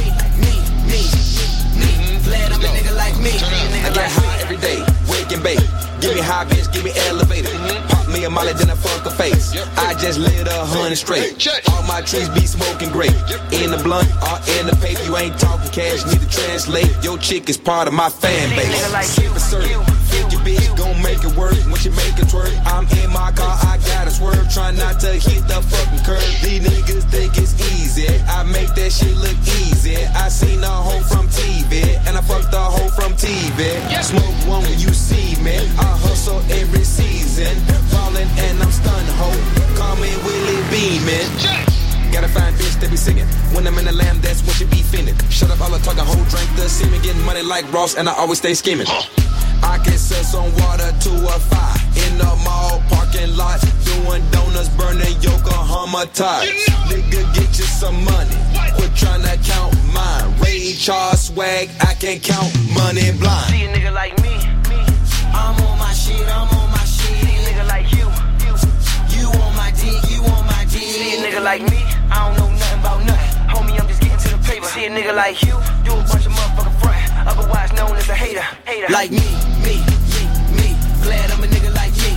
Glad I'm a nigga like me. I get high every day, wake and bake. Give me high, bitch, give me elevator. Pop me a molly, then I fuck a face. I just lit 100 straight. All my trees be smoking great. In the blunt or in the paper, you ain't talking cash, need to translate. Your chick is part of my fan base. Super certain, think your bitch gon' make it work. When she make it twerk, I'm in my car, I gotta swerve. Try not to hit the fucking curb. These niggas think it's easy. I make that shit look easy. I seen a hoe from TV, and I fucked a hoe from TV. Smoke one when you see me. I hustle every season. Ballin' and I'm stunned, ho. Call me Willie Beeman. Gotta find bitch that be singing. When I'm in the lamb, that's when she be finning. Shut up, all the talking, whole drink the semen. Getting money like Ross, and I always stay skimming. I can sell some water to a fire in the mall parking lot, doing donuts, burning Yokohama tires. Nigga, get you some money. Quit trying to count mine. Ray Charles swag, I can count money blind. See a nigga like me. I'm on my shit, I'm on my shit. See a nigga like you. You on my dick, you on my dick. See a nigga like me. I don't know nothing about nothing. Homie, I'm just getting to the paper. See a nigga like you. Do a bunch of motherfucking front. Otherwise known as a hater. Like me. Glad I'm a nigga like me.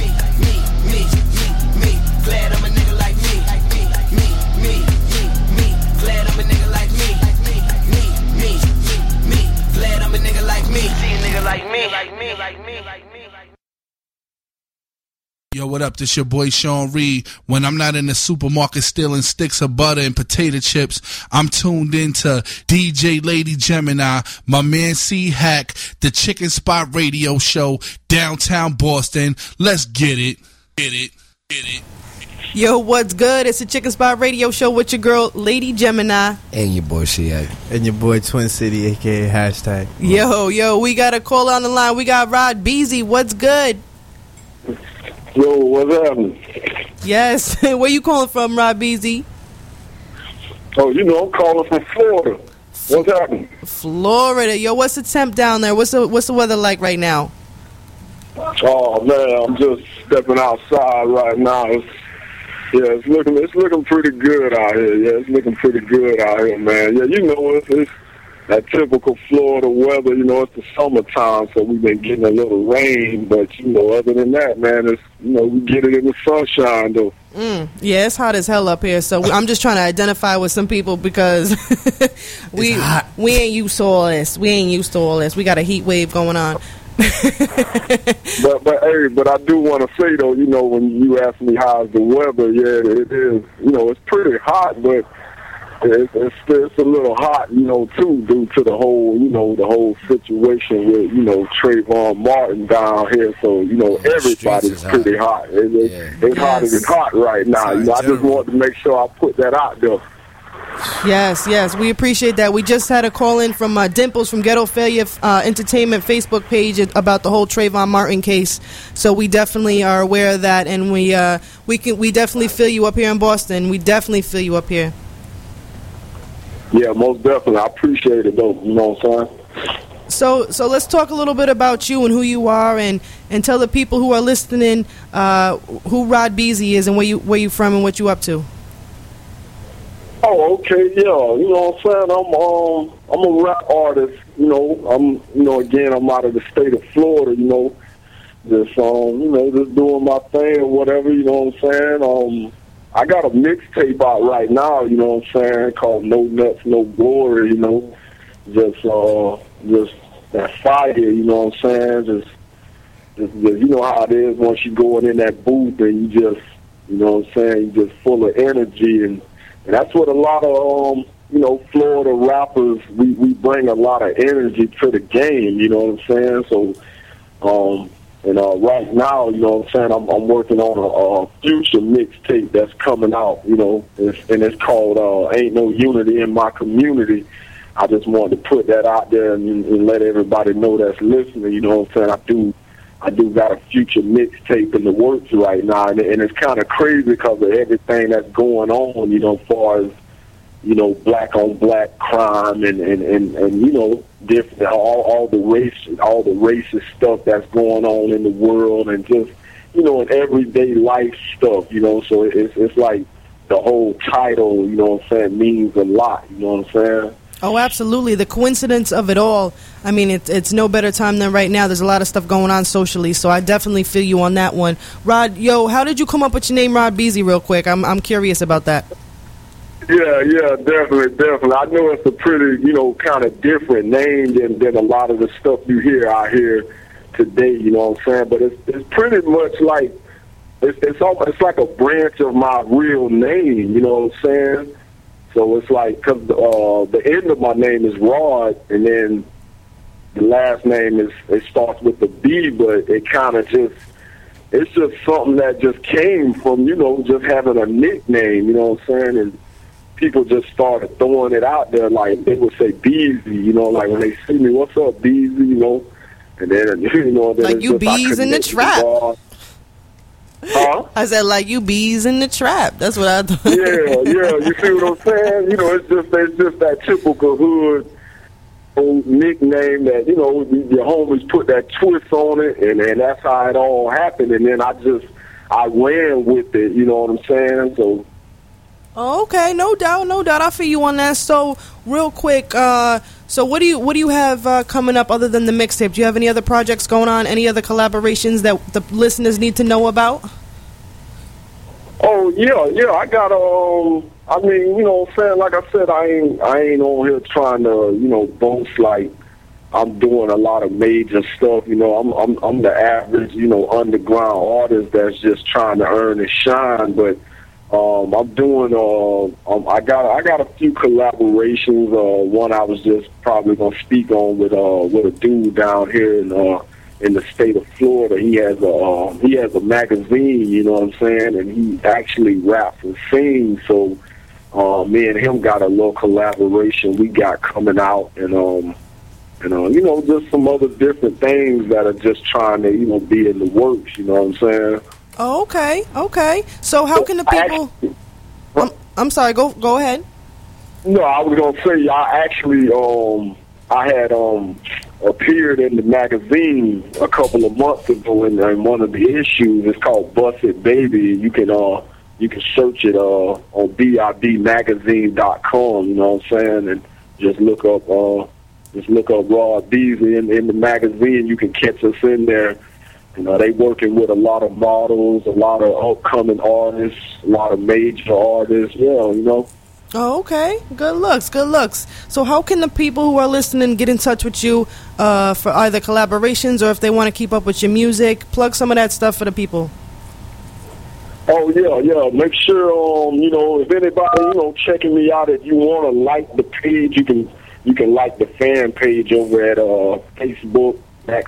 Glad I'm a nigga like me. Glad I'm a nigga like me. Glad I'm a nigga like me. See a nigga like me. Yo, what up? This your boy Sean Reed. When I'm not in the supermarket stealing sticks of butter and potato chips, I'm tuned into DJ Lady Gemini, my man C Hack, the Chicken Spot Radio Show, downtown Boston. Let's get it. Yo, what's good? It's the Chicken Spot Radio Show with your girl, Lady Gemini. And your boy C.I. And your boy Twin City, a.k.a. Hashtag. Yo, we got a caller on the line. We got Rod Beezy. What's good? Yo, what's happening? Yes. Where you calling from, Rod Beezy? Oh, I'm calling from Florida. What's happening? Florida. Yo, what's the temp down there? What's the weather like right now? Oh, man, I'm just stepping outside right now. It's looking pretty good out here. Yeah, it's looking pretty good out here, man. Yeah, it's that typical Florida weather. It's the summertime, so we've been getting a little rain. But, other than that, man, it's, we get it in the sunshine, though. Yeah, it's hot as hell up here. So I'm just trying to identify with some people because we ain't used to all this. We got a heat wave going on. but I do want to say though, when you ask me how's the weather, yeah, it is. It's pretty hot, but it's a little hot, you know, too, due to the whole situation with, you know, Trayvon Martin down here. So, you know, everybody's pretty hot. It's hot as it's hot right now. You know, I just wanted to make sure I put that out there. Yes, we appreciate that. We just had a call in from Dimples from Ghetto Failure Entertainment Facebook page about the whole Trayvon Martin case. So we definitely are aware of that, and we definitely feel you up here in Boston. We definitely feel you up here. Yeah, most definitely. I appreciate it, though. You know what I'm saying? So let's talk a little bit about you and who you are, and tell the people who are listening who Rod Beasley is and where you from and what you up to. Oh, okay, yeah. You know what I'm saying? I'm a rap artist. You know, again, I'm out of the state of Florida. You know, just just doing my thing or whatever. You know what I'm saying? I got a mixtape out right now. You know what I'm saying? Called No Nuts, No Glory. You know, just that fire. You know what I'm saying? Just you know how it is once you going in that booth and you just, you know what I'm saying? You just full of energy and that's what a lot of, you know, Florida rappers, we bring a lot of energy to the game, you know what I'm saying? So, right now, you know what I'm saying, I'm working on a future mixtape that's coming out, you know, and it's called Ain't No Unity in My Community. I just wanted to put that out there and let everybody know that's listening, you know what I'm saying? I do got a future mixtape in the works right now, and it's kind of crazy because of everything that's going on, you know, as far as, you know, black on black crime and you know, different all the racist stuff that's going on in the world, and just, you know, in everyday life stuff, you know. So it's like the whole title, you know what I'm saying, means a lot, you know what I'm saying. Oh, absolutely. The coincidence of it all. I mean, it's no better time than right now. There's a lot of stuff going on socially, so I definitely feel you on that one. Rod, how did you come up with your name, Rod Beasley, real quick? I'm curious about that. Yeah, definitely. I know it's a pretty, you know, kind of different name than a lot of the stuff you hear out here today, you know what I'm saying? But it's pretty much like, it's like a branch of my real name, you know what I'm saying? So it's like, because the end of my name is Rod, and then the last name it starts with the B, but it kind of it's just something that just came from, you know, just having a nickname, you know what I'm saying? And people just started throwing it out there, like they would say Beasley, you know, like when they see me, what's up, Beasley, you know? And then, you know, then like you bees in the trap. Huh? I said, like you bees in the trap. That's what I thought. Yeah. You see what I'm saying? You know, it's just that typical hood nickname that, you know, your homies put that twist on it, and that's how it all happened. And then I ran with it. You know what I'm saying? So. Okay, no doubt. I feel you on that. So, real quick, so what do you have coming up other than the mixtape? Do you have any other projects going on? Any other collaborations that the listeners need to know about? Oh yeah. I got I mean, you know what I'm saying? Like I said, I ain't on here trying to, you know, boast like I'm doing a lot of major stuff. You know, I'm the average, you know, underground artist that's just trying to earn and shine, but I'm doing. I got a few collaborations. One I was just probably gonna speak on with a dude down here in the state of Florida. He has a magazine. You know what I'm saying? And he actually raps and sings. So me and him got a little collaboration we got coming out, and you know, just some other different things that are just trying to, you know, be in the works. You know what I'm saying? Oh, okay. So how can the people... I'm sorry, go ahead. No, I was going to say, I actually, I had appeared in the magazine a couple of months ago in one of the issues. It's called Bust It Baby. You can search it on bibmagazine.com, you know what I'm saying, and just look up Rod Beasley in the magazine. You can catch us in there. You know, they working with a lot of models, a lot of upcoming artists, a lot of major artists, yeah, you know. Oh, okay. Good looks. So how can the people who are listening get in touch with you for either collaborations or if they want to keep up with your music? Plug some of that stuff for the people. Oh yeah. Make sure if anybody checking me out, if you want to like the page, you can like the fan page over at Facebook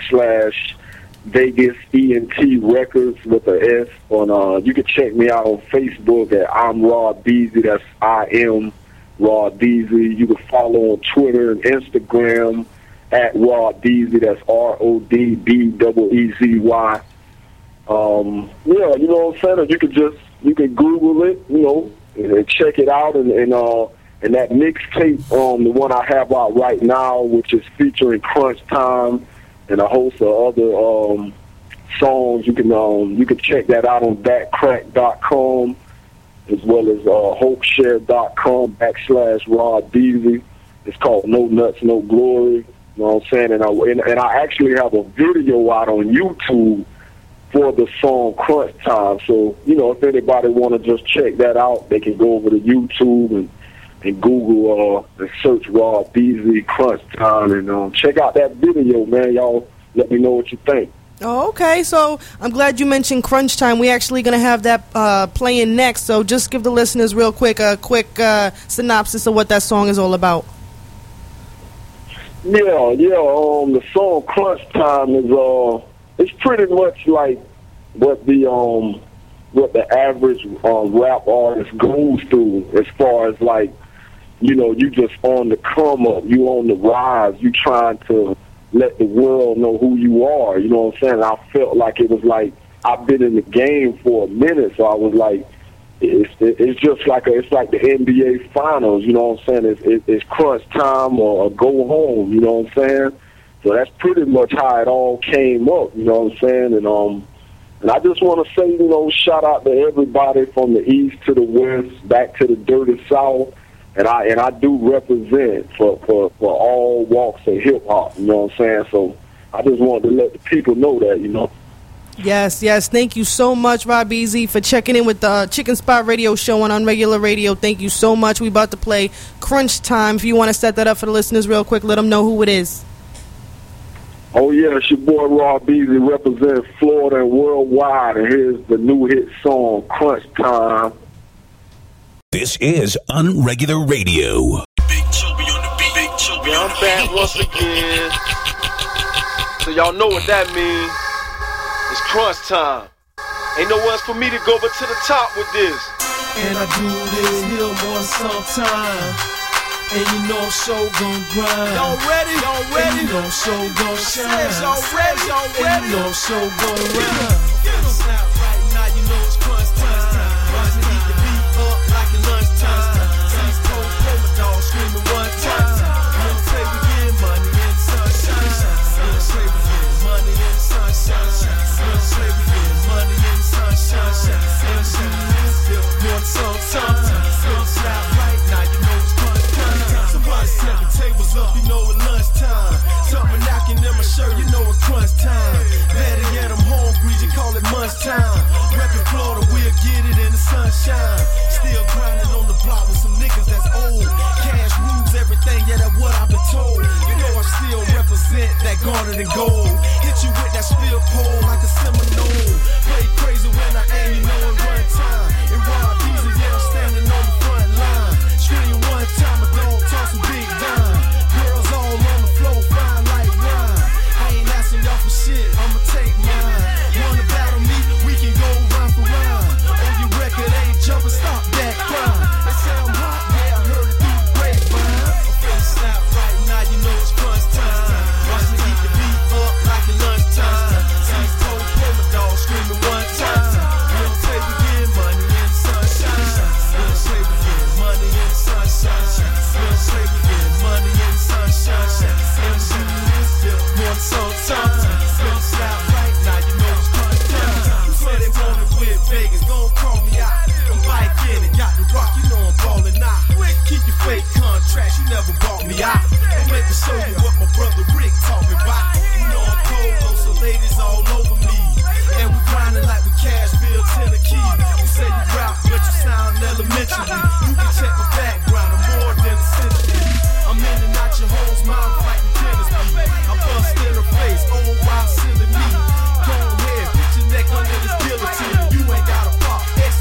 /Vegas ENT Records with an S. And you can check me out on Facebook at I'm Rod Beasley. That's I am Rod Beasley. You can follow on Twitter and Instagram at Rod Beasley. That's RODBEEZY. You know what I'm saying? Or you can Google it, and check it out. And that mixtape, the one I have out right now, which is featuring Crunch Time and a host of other songs, you can check that out on thatcrack.com as well as hopeshare.com /Rod Beasley. It's called No Nuts, No Glory. You know what I'm saying? And I actually have a video out on YouTube for the song Crunch Time. So, if anybody want to just check that out, they can go over to YouTube and Google and search Rod Beasley Crunch Time and check out that video, man. Y'all let me know what you think. Oh, okay. So I'm glad you mentioned Crunch Time. We're actually going to have that playing next. So just give the listeners a quick synopsis of what that song is all about. Yeah. The song Crunch Time is it's pretty much like what the average rap artist goes through, as far as like, you just on the come up, you on the rise, you trying to let the world know who you are. You know what I'm saying? I felt like it was like I've been in the game for a minute, so I was like, it's just like it's like the NBA Finals. You know what I'm saying? It's crunch time or go home. You know what I'm saying? So that's pretty much how it all came up, you know what I'm saying? And I just want to say, shout out to everybody from the east to the west, back to the dirty south. And I do represent for all walks of hip hop, you know what I'm saying? So I just wanted to let the people know that, Yes. Thank you so much, Rod Beasley, for checking in with the Chicken Spot Radio Show on Unregular Radio. Thank you so much. We about to play Crunch Time. If you want to set that up for the listeners real quick, let them know who it is. Oh, yeah, it's your boy Rod Beasley representing Florida and worldwide, and here's the new hit song, Crunch Time. This is Unregular Radio. Yeah, I'm back once again. So y'all know what that means. It's crunch time. Ain't nowhere else for me to go but to the top with this. And I do this here more sometime. And you know I'm so gon' grind. Y'all ready? And you know I'm so gon' shine. Y'all ready? And you know I'm so gon' rhyme. Snap right now, you know it's crunch time. Watch me eat the beat up like it's lunchtime. Six toes, play my dog screaming one time. We'll say we get money in the sunshine. We'll say we get money in the sunshine. We'll say we get money in the sunshine. And you feel more sometime. Snap right now, you know it's crunch time. Somebody set the tables up, you know it's lunchtime. Something knocking in my shirt, you know it's crunch time. Better yet, I'm hungry, you call it munch time. Reppin' Florida, we'll get it in the sunshine. Still grinding on the block with some niggas that's old. Cash rules everything, yeah, that's what I've been told. You know I still represent that garnet and gold. Hit you with that spill pole like a Seminole. Play crazy when I aim, you know it run time. And Rod Beasley, yeah, I'm standing on the front line. Scream one time, a dog toss a big dime. Girls all on the floor, fine like wine. I ain't asking y'all for shit, I'ma take mine. Wanna battle me, we can go round for round. On your record, ain't jumping, stop that crime. They say I'm hot, yeah, I heard it through the grapevine. I'm finna snap right now, you know it's crunch time. Watch me eat the beat up like it's lunchtime. Six toes, play my dog screaming one time. We'll say we get money in the sunshine. We'll say we get money in the sunshine. We'll say we get money in the sunshine. And you feel more sometime. We'll snap right now, you know it's crunch time. You said they wanted with Vegas, gon' call me out. I'm bike in it, got the rock, you know I'm ballin' out. Keep your fake contracts, you never bought me out. Don't make me show you what my brother Rick talking about. You know I'm cold, so ladies all over me. And we grinding like we Cashville, Tennessee. You say you rap, but you sound elementary. You can check my background, I'm more than a century. I'm in and out your hoes, mom fighting tennis beat. I bust in her face, oh wild silly me. Go ahead, put your neck under this guillotine. You ain't got a pop,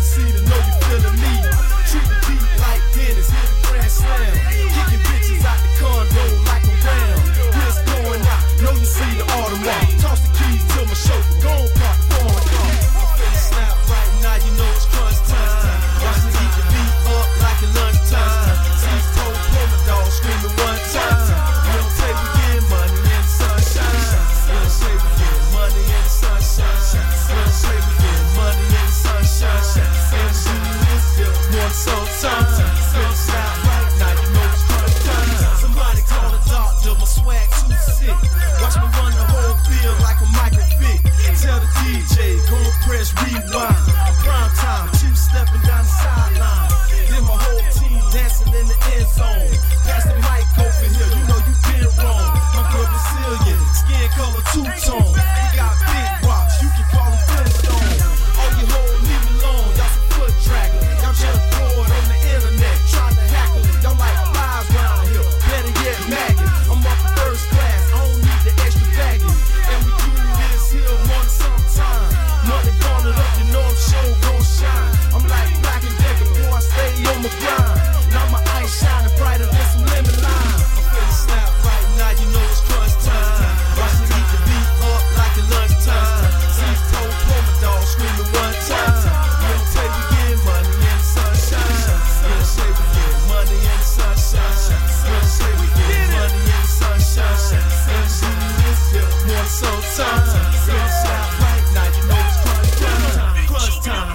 stick. Watch me run the whole field like a microfit. Tell the DJ, go press rewind. Prime time, two-stepping down the sideline. Then my whole team dancing in the end zone. Pass the mic over here, you know you been wrong. My girl Brazilian, skin color two-tone. We got big rocks, you can call them Flintstone. All you hold, leave me alone, y'all some foot dragger. Y'all just bored on the internet, trying to hack us. Y'all like flies round here, better yet maggots. I'm off the first class, I don't need the extra baggage. And we do this here more than sometime. Money ballin' up, you know I'm sure gon' shine. I'm like Black and Decker, boy, I stay on my grind. Now my eyes shining brighter than some lemon lime. I'm feeling snap right now, you know it's crunch time. Watch me eat the beat up like at lunchtime. Seas told my dog screaming one time. We'll say we get money in the sunshine. We'll say we get money in the sunshine. We'll say we get money in the sunshine. And do this here more than sometimes. Feeling snap right now, you know it's crunch time. Crunch time.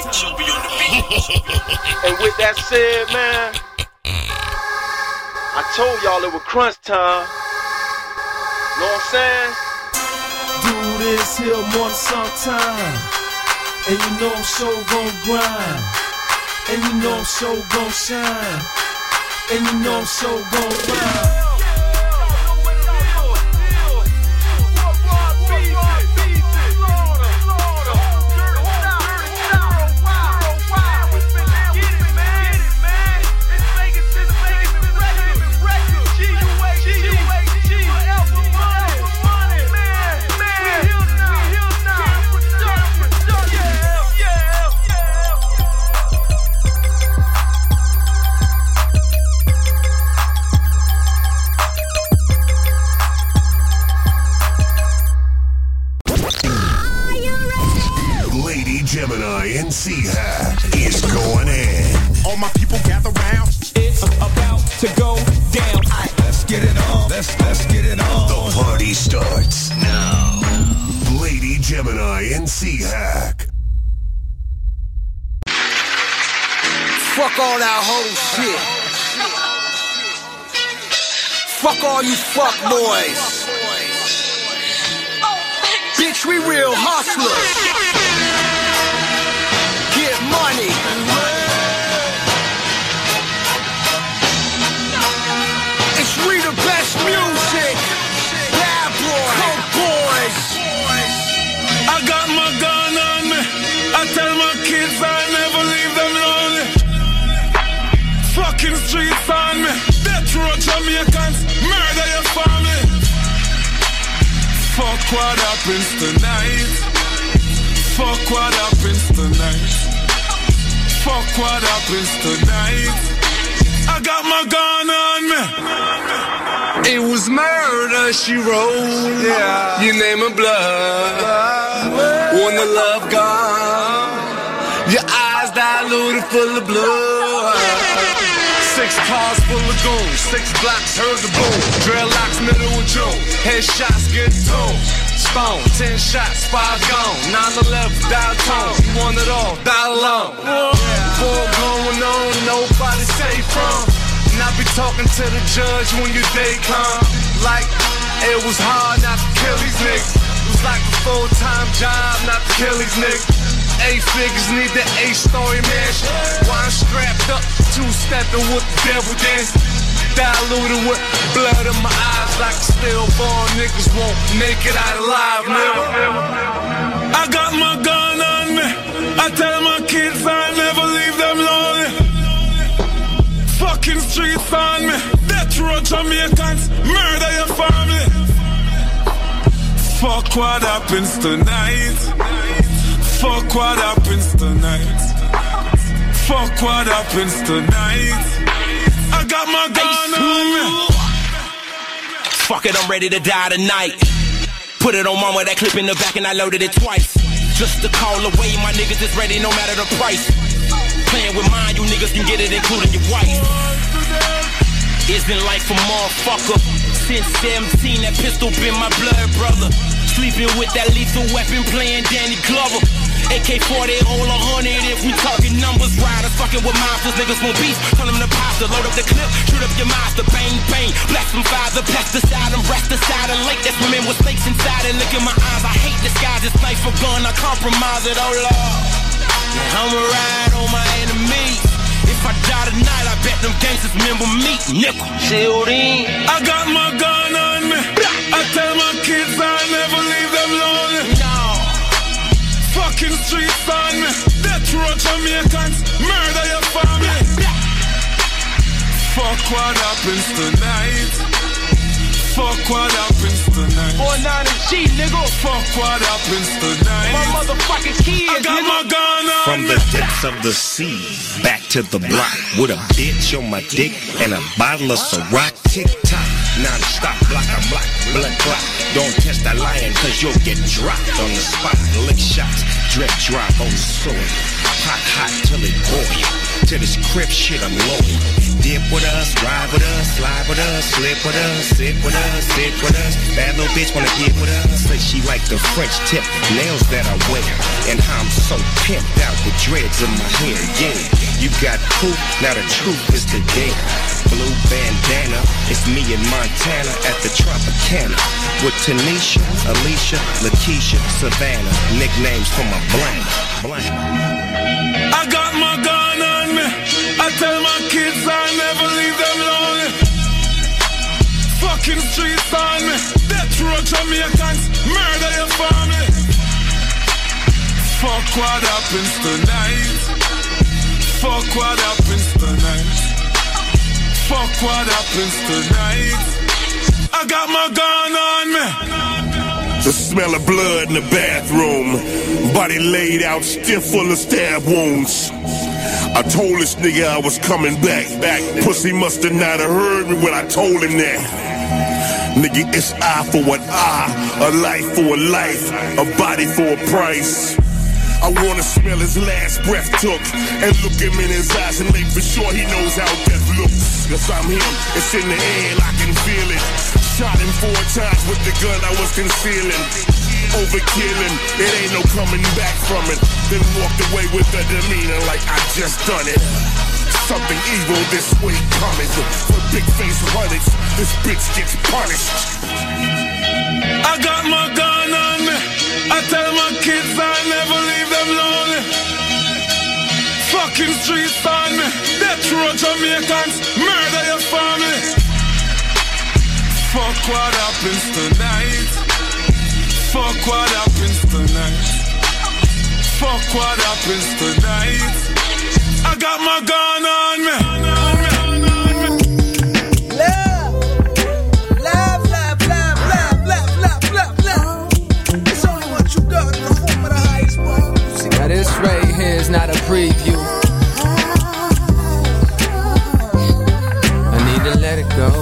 And with that said, man, I told y'all it was crunch time. Know what I'm saying? Do this here more than sometime. And you know I'm so gon' grind. And you know I'm so gon' shine. And you know I'm so gon' ride. Gemini and C-Hack is going in. All my people gather round. It's about to go down. Let's get it on. Let's get it on. The party starts now. Lady Gemini and C-Hack. Fuck all that whole shit. Fuck all you fuck boys. Bitch, we real hustlers. Get money. It's we the best music. Bad boy, coke boys. I got my gun on me. I tell my kids I never leave them lonely. Fucking streets on me. Death row Jamaicans, murder your family. Fuck what happens tonight. Fuck what happens tonight. Fuck what happens tonight. I got my gun on me. It was murder, she wrote. Yeah. Your name and blood. When the love gone, your eyes diluted full of blood. 6 cars full of goons, 6 blocks heard the boom. Dreadlocks middle of June, headshots get told. Stone, 10 shots, 5 gone. 9/11, dial tone. You want it all, dial alone. War going on, nobody safe from. And I be talking to the judge when your day come. Like, it was hard not to kill these niggas. It was like a full-time job not to kill these niggas. 8 figures need the 8-story mansion. Why I'm strapped up, 2-stepping with the devil dancing. Diluted with blood in my eyes like stillborn niggas won't make it out alive, nigga. I got my gun on me. I tell my kids I never leave them lonely. Fucking streets on me. Death row Jamaicans, murder your family. Fuck what happens tonight. Fuck what happens tonight. Fuck what happens tonight. I got my gun on me. Fuck it, I'm ready to die tonight. Put it on mama, that clip in the back and I loaded it twice. Just to call away, my niggas is ready no matter the price. Playing with mine, you niggas can get it including your wife. Isn't life a motherfucker? Since 17, that pistol been my blood brother. Sleeping with that lethal weapon, playing Danny Glover. AK-40, all 100 if we talking numbers. Riders fucking with monsters, niggas want beef, turn them to pasta. Load up the clip, shoot up your monster. Bang, bang, bless them father, pesticide them, rest aside and lake. That's women with snakes inside and look in my eyes. I hate this guy, this knife for gun, I compromise it, oh Lord. I'ma ride on my enemies. If I die tonight, I bet them gangsters remember me, nickel. Sealed in. I got my gun on me. I tell my kids I never leave them lonely. No. Fucking streets on me. Death row Jamaicans, murder your family. Fuck what happens tonight. Fuck what happens tonight. 49 G, nigga. Fuck what happens tonight. My motherfucking kids, I got nigga. my gun on. From the depths of the sea, back to the block with a bitch on my dick and a bottle of Ciroc. Tick-tock, non-stop, block on block, blood clot. Don't test that lion cause you'll get dropped on the spot. Lick shots, drip drop on the soil. Hot till it boil. To this crib shit I'm loaded. Dip with us, ride with us, slide with us, slip with us, sit with us, sit with us. Bad little bitch wanna get with us. Say she like the French tip, nails that I wear. And how I'm so pimped out with dreads in my hair, yeah. You got proof, now the truth is the dare. Blue bandana, it's me in Montana at the Tropicana. With Tanisha, Alicia, Lakeisha, Savannah. Nicknames for my blank. I got my gun on me. I tell my kids I never leave them lonely. Fucking streets on me. Death row Jamaicans, murder your family. Fuck what happens tonight. Fuck what happens tonight. Fuck what happens tonight. I got my gun on me. The smell of blood in the bathroom. Body laid out, stiff full of stab wounds. I told this nigga I was coming back. Pussy must have not have heard me when I told him that. Nigga, it's eye for an eye, a life for a life, a body for a price. I wanna smell his last breath took and look him in his eyes and make for sure he knows how death looks. Cause I'm him, it's in the air and I can feel it. Shot him 4 times with the gun I was concealing. Overkilling, it ain't no coming back from it. Then walked away with a demeanor like I just done it. Something evil this way coming. For big face runners, this bitch gets punished. I got my gun on me. I tell my kids I never leave them lonely. Fucking streets on me. Death row Jamaicans, murder your family. Fuck what happens tonight. Fuck what happens tonight. Fuck what happens tonight. I got my gun on me. Love, love, love, love, love, love, love, love, love. It's only what you got in the form of the highest one. Now this right here is not a preview. I need to let it go.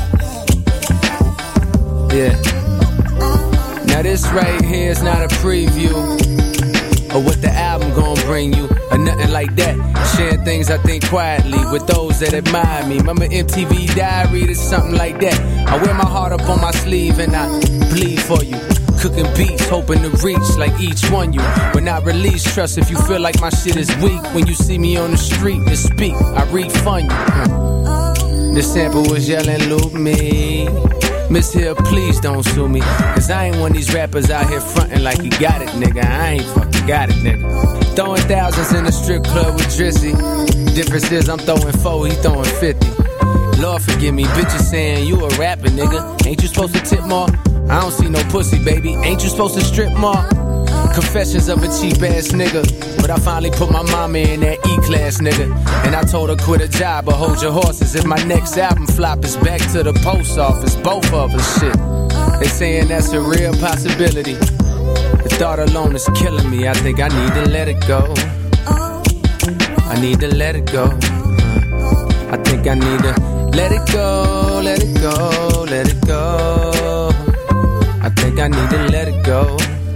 Yeah. Now this right here is not a preview of what the album gon' bring you, or nothing like that. Sharing things I think quietly with those that admire me. Remember MTV Diary, it's something like that. I wear my heart up on my sleeve and I bleed for you. Cooking beats, hoping to reach like each one you, but not release. Trust if you feel like my shit is weak. When you see me on the street to speak, I refund you. The sample was yelling, loop me. Miss Hill, please don't sue me. Cause I ain't one of these rappers out here frontin' like you got it, nigga. I ain't fucking got it, nigga. Throwing thousands in the strip club with Drizzy. Difference is I'm throwing 4, he throwing 50. Lord forgive me, bitches saying you a rapper, nigga. Ain't you supposed to tip more? I don't see no pussy, baby. Ain't you supposed to strip more? Confessions of a cheap ass nigga. But I finally put my mama in that E-class, nigga. And I told her quit a job, but hold your horses. If my next album flop, it's back to the post office. Both of us, shit. They saying that's a real possibility. The thought alone is killing me. I think I need to let it go. I need to let it go. I think I need to let it go, let it go, let it go. I think I need to let it go.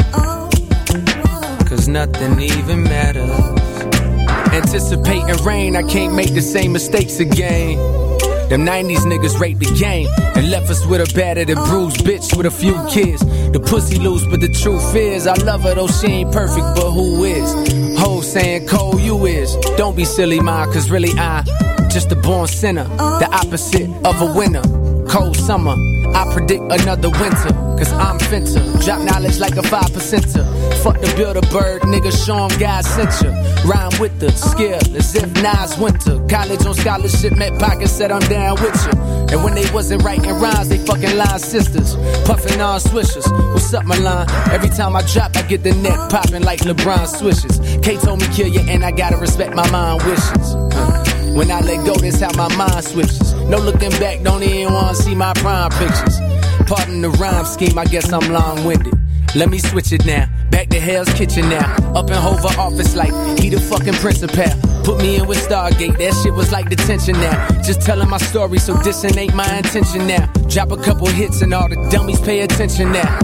Cause nothing even matters. Anticipating rain, I can't make the same mistakes again. Them 90s niggas raped the game and left us with a battered and bruised bitch with a few kids. The pussy loose, but the truth is, I love her though she ain't perfect, but who is? Ho saying Cole, you is. Don't be silly, ma, cause really I just a born sinner, the opposite of a winner. Cold summer, I predict another winter, cause I'm finter. Drop knowledge like a 5%er. Fuck the Build-A-Bird, nigga, show 'em God sent ya. Rhyme with the skill as if Nas winter. College on scholarship, met pockets, said I'm down with ya. And when they wasn't writing rhymes, they fucking line sisters. Puffin' on swishers, what's up, Milan? Every time I drop, I get the net popping like LeBron swishes. K told me kill ya, and I gotta respect my mind wishes. When I let go, that's how my mind switches. No looking back, don't even wanna see my prime pictures. Pardon the rhyme scheme, I guess I'm long-winded. Let me switch it now, back to Hell's Kitchen now. Up in Hova office like he the fucking principal. Put me in with Stargate, that shit was like detention now. Just telling my story, so dissing ain't my intention now. Drop a couple hits and all the dummies pay attention now.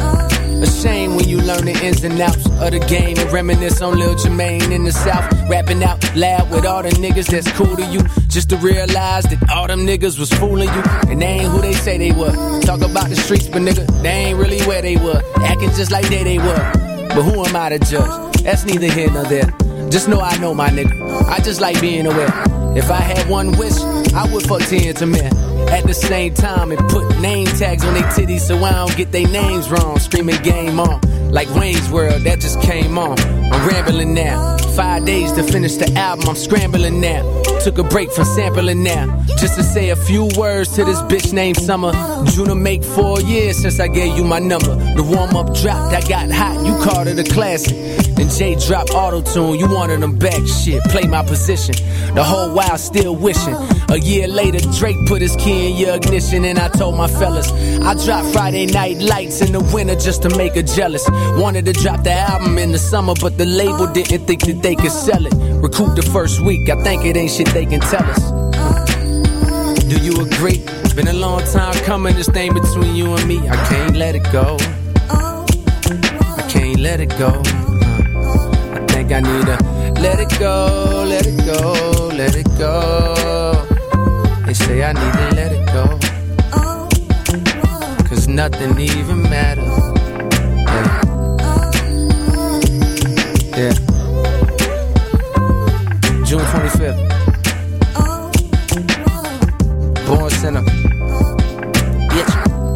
A shame when you learn the ins and outs of the game and reminisce on Lil Jermaine in the South. Rapping out loud with all the niggas that's cool to you, just to realize that all them niggas was fooling you, and they ain't who they say they were. Talk about the streets, but nigga, they ain't really where they were. Acting just like they were. But who am I to judge? That's neither here nor there. Just know I know my nigga. I just like being aware. If I had one wish, I would fuck 10 to men. At the same time, and put name tags on their titties so I don't get their names wrong. Screaming game on, like Wayne's World, that just came on. I'm rambling now. 5 days to finish the album, I'm scrambling now. Took a break from sampling now, just to say a few words to this bitch named Summer. June to make 4 years since I gave you my number. The warm-up dropped, I got hot, you called it a classic. Then Jay dropped auto-tune, you wanted them back, shit, play my position. The whole while still wishing. A year later, Drake put his key in your ignition, and I told my fellas, I dropped Friday Night Lights in the winter just to make her jealous. Wanted to drop the album in the summer, but the label didn't think that they could sell it. Recoup the first week, I think it ain't shit they can tell us. Do you agree? Been a long time coming, this thing between you and me, I can't let it go. I can't let it go. I think I need to let it go, let it go, let it go. They say I need to let it go, cause nothing even matters. Yeah. June 25th. Born Sinner. Bitch.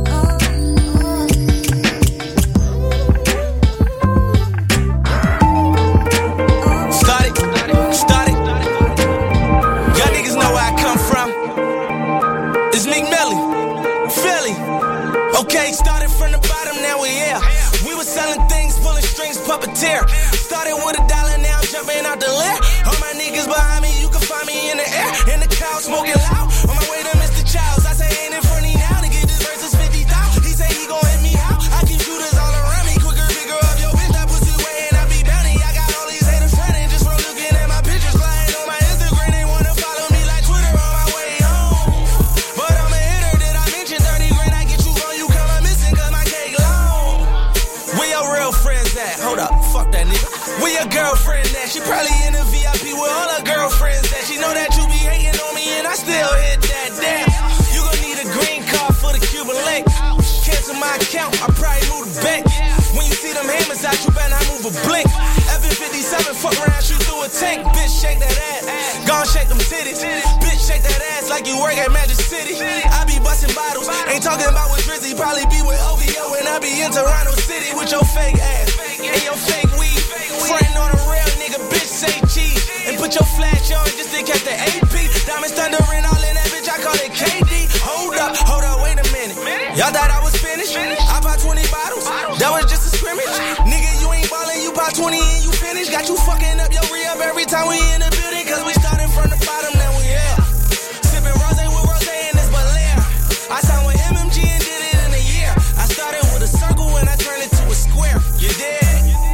Started. Y'all niggas know where I come from. It's Meek Millie, Philly. Okay, started from the bottom, now we here. We was selling things, pulling strings, puppeteer. Started with $1, now jumping out the lair. All my niggas behind me, you can find me in the air. In the crowd, smoking loud. On my way to Mr. Childs, I say ain't in front of me now. To get this verse is 50,000. He say he gon' hit me out. I keep shooters all around me. Quicker, bigger up your bitch, that pussy way and I be bounty. I got all these haters frontin' just from looking at my pictures. Flying on my Instagram, they wanna follow me like Twitter on my way home. But I'm a hitter, did I mention 30 grand? I get you on, you come, I'm missing cause my cake long. Where your real friends at? Hold up, fuck that nigga. Where your girlfriend at? She probably in the VIP with all her girlfriends at. She know that you be hating on me and I still hit that damn. You gon' need a green card for the Cuban link. Cancel my account, I probably move the bank. When you see them hammers out, you better not move a blink. F-57, fuck around, shoot through a tank. Bitch, shake that ass. Gon' shake them titties. Bitch, shake that ass like you work at Magic City. I be busting bottles, ain't talking about with Drizzy. Probably be with OVO and I be in Toronto City with your fake ass and your fake weed. Frontin' on a real nigga, bitch, say cheese. And put your flash on just to catch the AP. Diamonds thundering all in that bitch, I call it KD. Hold up, wait a minute. Y'all thought I was finished? I bought 20 bottles, that was just a scrimmage. Nigga, you ain't ballin', you bought 20 and you finished. Got you fucking up your re-up every time we in the building. Cause we started from the bottom, now we here. Sippin' rose with rose and it's Belaire. I signed with MMG and did it in a year. I started with a circle and I turned it to a square. You dig?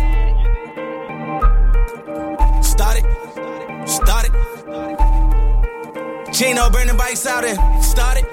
Started. Chino burning bikes out and started.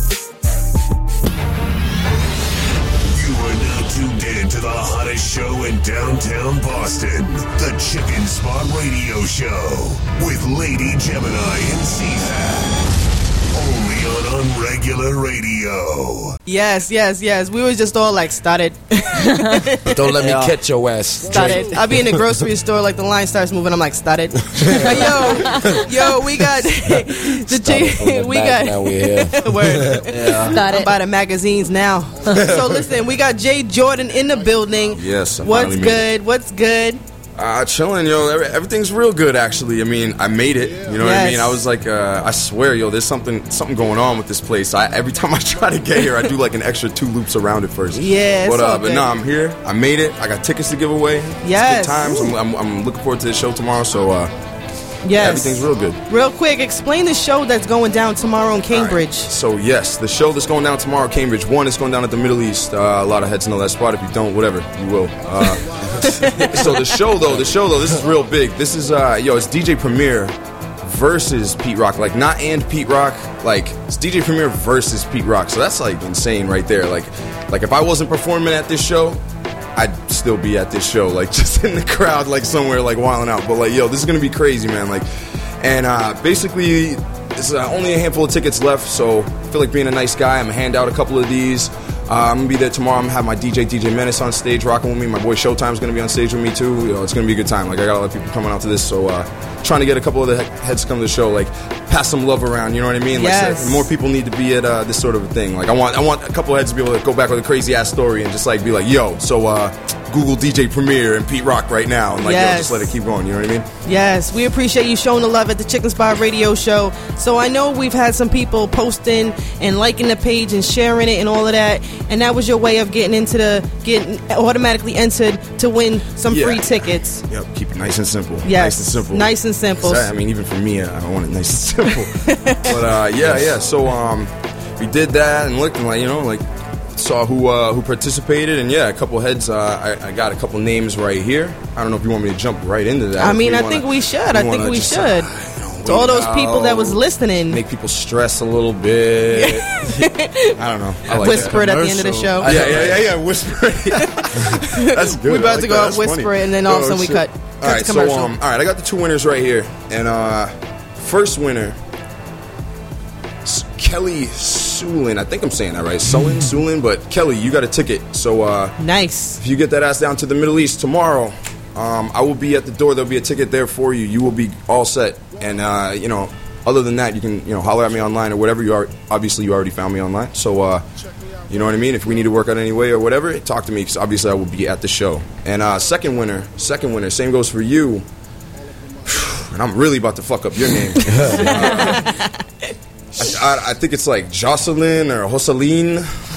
You are now tuned in to the hottest show in downtown Boston, the Chicken Spot Radio Show with Lady Gemini and C-Hat. Only on Unregular Radio. Yes. We were just all like, started. Don't let me catch your ass. Started. I'll be in the grocery store, like the line starts moving. I'm like, started. Yo, we got the J. We got now we're here. Word. Started. I'm by the magazines now. So listen, we got Jay Jordan in the building. Yes. What's good? What's good? Chilling, yo. Everything's real good, actually. I mean, I made it. You know what I mean? I was like, I swear, yo, there's something going on with this place. Every time I try to get here, I do like an extra 2 loops around it first. Yeah, but no, I'm here. I made it. I got tickets to give away. Yes. It's good times. I'm looking forward to the show tomorrow. So, yes, everything's real good. Real quick, explain the show that's going down tomorrow in Cambridge. Right. So, yes, the show that's going down tomorrow in Cambridge. One, it's going down at the Middle East. A lot of heads know that spot. If you don't, whatever, you will. So the show though, this is real big. This is it's DJ Premier versus Pete Rock. Like, not and Pete Rock, like it's DJ Premier versus Pete Rock. So that's like insane right there. Like if I wasn't performing at this show, I'd still be at this show, like just in the crowd, like somewhere, like wilding out. But like, yo, this is gonna be crazy, man. Like, and basically, there's only a handful of tickets left. So I feel like being a nice guy, I'm gonna hand out a couple of these. I'm going to be there tomorrow. I'm going to have my DJ Menace on stage rocking with me. My boy Showtime's going to be on stage with me too. You know, it's going to be a good time. Like, I got a lot of people coming out to this. So trying to get a couple of the heads to come to the show. Like, pass some love around. You know what I mean? Yes. Like, more people need to be at this sort of a thing. Like, I want a couple of heads to be able to go back with a crazy-ass story and just, like, be like, yo, so Google DJ Premier and Pete Rock right now. And, like, yo, just let it keep going. You know what I mean? Yes. We appreciate you showing the love at the Chicken Spot Radio Show. So I know we've had some people posting and liking the page and sharing it and all of that. And that was your way of getting automatically entered to win some free tickets. Yep, keep it nice and simple. Yes, nice and simple. Nice and simple. I mean, even for me, I want it nice and simple. But yeah. So we did that and looked and like saw who participated, and a couple heads. I got a couple names right here. I don't know if you want me to jump right into that. I mean, I think we should. To all those people that was listening, make people stress a little bit. I don't know. I like whisper it at the end of the show. Yeah. Whisper it. That's good. We're about to go out, whisper it, and then all of a sudden we cut. All right, so all right, I got the 2 winners right here, and first winner, Kelly Sulin. I think I'm saying that right. Sulin, but Kelly, you got a ticket. So nice. If you get that ass down to the Middle East tomorrow, I will be at the door. There'll be a ticket there for you. You will be all set. And other than that, you can holler at me online or whatever. You already found me online. So you know what I mean. If we need to work out any way or whatever, talk to me, because obviously I will be at the show. And second winner. Same goes for you. And I'm really about to fuck up your name. I think it's like Jocelyn or Jocelyn,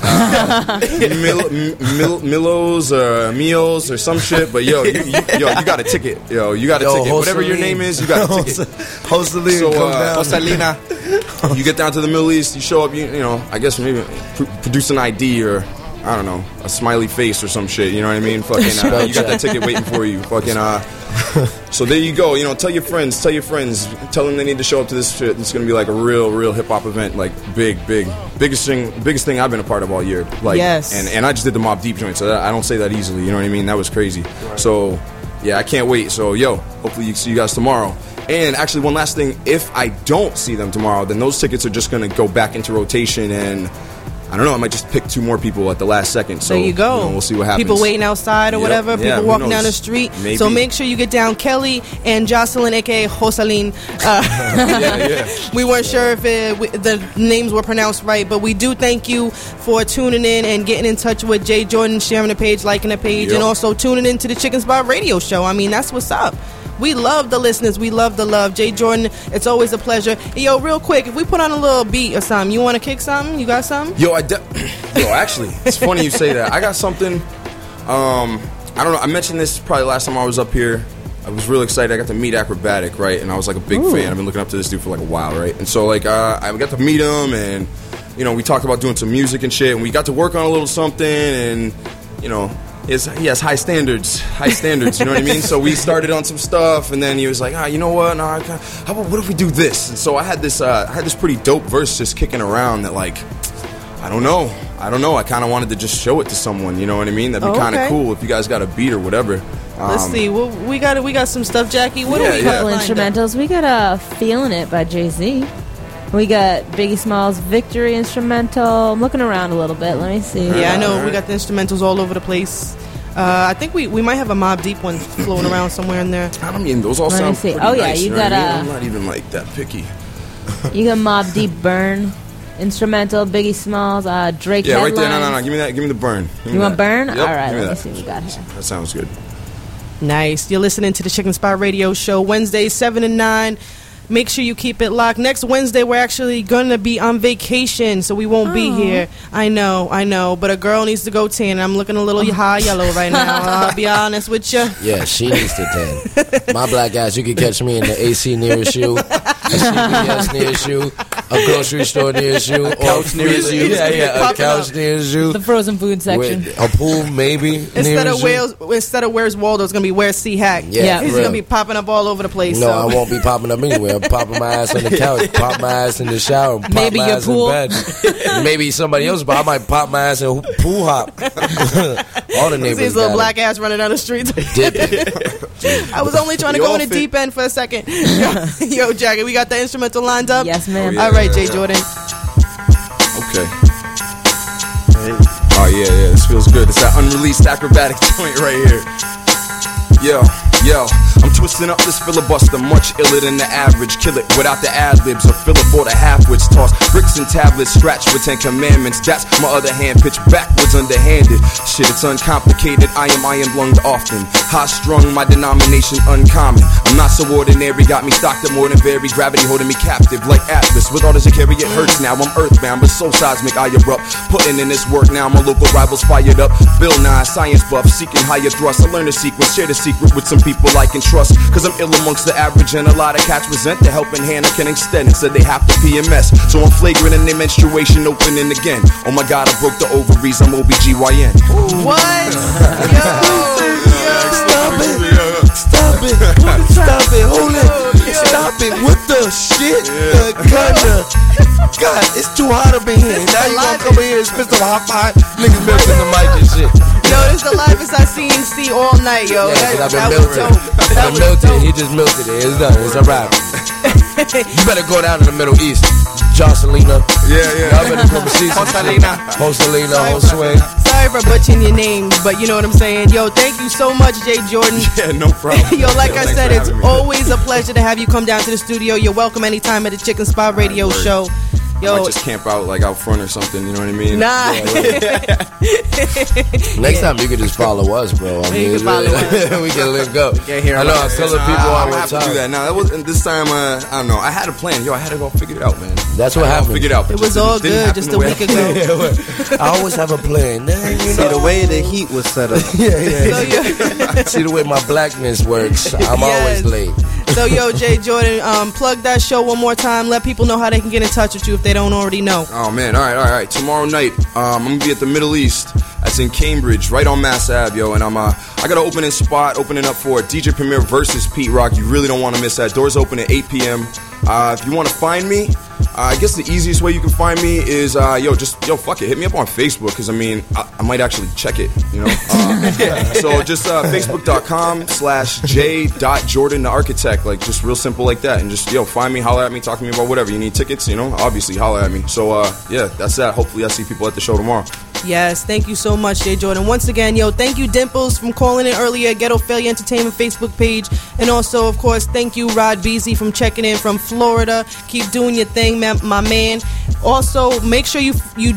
Milos or Meals or some shit. But you got a ticket. You got a ticket. Jocelyn. Whatever your name is, you got a ticket. Jocelyn, so, Jocelina. You get down to the Middle East. You show up. I guess maybe produce an ID or I don't know, a smiley face or some shit. You know what I mean? Fucking, you got that ticket waiting for you. Fucking. So there you go. Tell your friends. Tell them they need to show up to this shit. It's gonna be like a real hip hop event. Like biggest thing I've been a part of all year. Like, yes. And I just did the Mobb Deep joint, so I don't say that easily. You know what I mean? That was crazy. Right. So yeah, I can't wait. So hopefully you see you guys tomorrow. And actually, one last thing: if I don't see them tomorrow, then those tickets are just gonna go back into rotation and. I don't know. I might just pick 2 more people at the last second. So there you go. We'll see what happens. People waiting outside or whatever. People walking down the street. Maybe. So make sure you get down. Kelly and Jocelyn, aka Jocelyn. We weren't sure if the names were pronounced right, but we do thank you for tuning in and getting in touch with Jay Jordan, sharing the page, liking the page, and also tuning in to the Chicken Spot Radio Show. I mean, that's what's up. We love the listeners. We love the love. Jay Jordan, it's always a pleasure. Yo, real quick, if we put on a little beat or something, you want to kick something? You got something? Actually, it's funny you say that. I got something. I don't know. I mentioned this probably last time I was up here. I was really excited. I got to meet Acrobatic, right? And I was like a big fan. I've been looking up to this dude for like a while, right? And so like I got to meet him, and we talked about doing some music and shit, and we got to work on a little something, and he has high standards, you know what I mean? So we started on some stuff, and then he was like, you know what? No, what if we do this? And so I had this pretty dope verse just kicking around that, like, I don't know. I don't know. I kind of wanted to just show it to someone. You know what I mean? That'd be kind of cool if you guys got a beat or whatever. Let's see. Well, we got some stuff, Jackie. What do we got? Couple instrumentals. We got "Feeling It" by Jay-Z. We got Biggie Smalls' "Victory" instrumental. I'm looking around a little bit. Let me see. Yeah, I know. We got the instrumentals all over the place. I think we might have a Mobb Deep one floating around somewhere in there. I mean, those all sound pretty nice, you know got what I mean? I'm not even like that picky. You got Mobb Deep "Burn" instrumental. Biggie Smalls, Drake. Yeah, Headlines. right there. No. Give me that. Give me the burn. You want "Burn"? Yep, all right. give me Let me that. see what we got here. That sounds good. Nice. You're listening to the Chicken Spot Radio Show, Wednesdays 7 to 9. Make sure you keep it locked. Next Wednesday, we're actually going to be on vacation, so we won't be here. I know. But a girl needs to go tan. I'm looking a little high yellow right now. I'll be honest with you. Yeah, she needs to tan. My black ass, you can catch me in the AC nearest you, a CVS nearest you, a grocery store nearest you, a couch nearest you. Yeah, a couch nearest you. The frozen food section. A pool, maybe. Instead of Where's Waldo, it's going to be Where's C-Hack. Yeah, he's going to be popping up all over the place. No, I won't be popping up anywhere. I'm popping my ass on the couch, pop my ass in the shower, pop maybe my your ass pool. in bed. Maybe somebody else, but I might pop my ass in pool hop. All the neighbors. See his little black ass running down the streets. I was only trying to go in the deep end for a second. Yo, Jackie, we got the instrumental lined up? Yes, ma'am. All right, Jay Jordan. Okay. Oh yeah, this feels good. It's that unreleased acrobatic joint right here. Yo, I'm twisting up this filibuster, much iller than the average. Kill it without the ad-libs or fill it for the half-wits. Toss bricks and tablets, scratch with 10 commandments. That's my other hand, pitch backwards underhanded. Shit, it's uncomplicated, I am lunged often. High-strung, my denomination uncommon. I'm not so ordinary, got me stocked up more than very. Gravity holding me captive like Atlas. With orders to carry it hurts now, I'm earthbound, but so seismic I erupt. Putting in this work now, my local rivals fired up. Bill Nye, science buff, seeking higher thrust. I learn the sequence, share the secret with some people I can trust, cause I'm ill amongst the average, and a lot of cats resent the helping hand I can extend and said they have to PMS. So I'm flagrant in their menstruation, opening again. Oh my god, I broke the ovaries, I'm OBGYN. What? Stop it, hold it. Stop it, what the shit? God, it's too hot up in here. Now you gonna come in here and spit some hot fire? Niggas melting the mic and shit. Yo, this is the livest I've seen C all night, yo. Yeah, that was dope. That was dope. He just melted it. It's done. It's a wrap. You better go down to the Middle East. Jocelina. Yeah. Y'all better come see Jocelina, Josue. Sorry for butchering your name, but you know what I'm saying. Yo, thank you so much, Jay Jordan. Yeah, no problem. Yo, like I said, it's always a pleasure to have you come down to the studio. You're welcome anytime at the Chicken Spot Radio Show. Yo, I might just camp out like out front or something, you know what I mean? Nah. Next time you could just follow us, bro. I mean, we can link up. I know I was telling people all the time. time. To do that. Now that wasn't this time. I don't know. I had a plan. Yo, I had to go figure it out, man. That's what happened. Figure it out. It was all good just a week ago. I always have a plan. See the way the heat was set up. See the way my blackness works. I'm always late. So, yo, Jay Jordan, plug that show one more time. Let people know how they can get in touch with you if they don't already know. Oh, man. All right. Tomorrow night, I'm going to be at the Middle East. That's in Cambridge, right on Mass Ave, yo. And I got an opening spot, opening up for DJ Premier versus Pete Rock. You really don't want to miss that. Doors open at 8 p.m. If you want to find me, I guess the easiest way you can find me is, fuck it. Hit me up on Facebook, because, I mean, I might actually check it, you know. So just facebook.com/j.jordan the architect. Like, just real simple like that. And just, find me, holler at me, talk to me about whatever. You need tickets, obviously holler at me. So, that's that. Hopefully I see people at the show tomorrow. Yes, thank you so much, Jay Jordan. Once again, thank you, Dimples, from calling in earlier, Ghetto Failure Entertainment Facebook page. And also, of course, thank you, Rod Beasy, from checking in from Florida. Keep doing your thing, my man. Also, make sure you like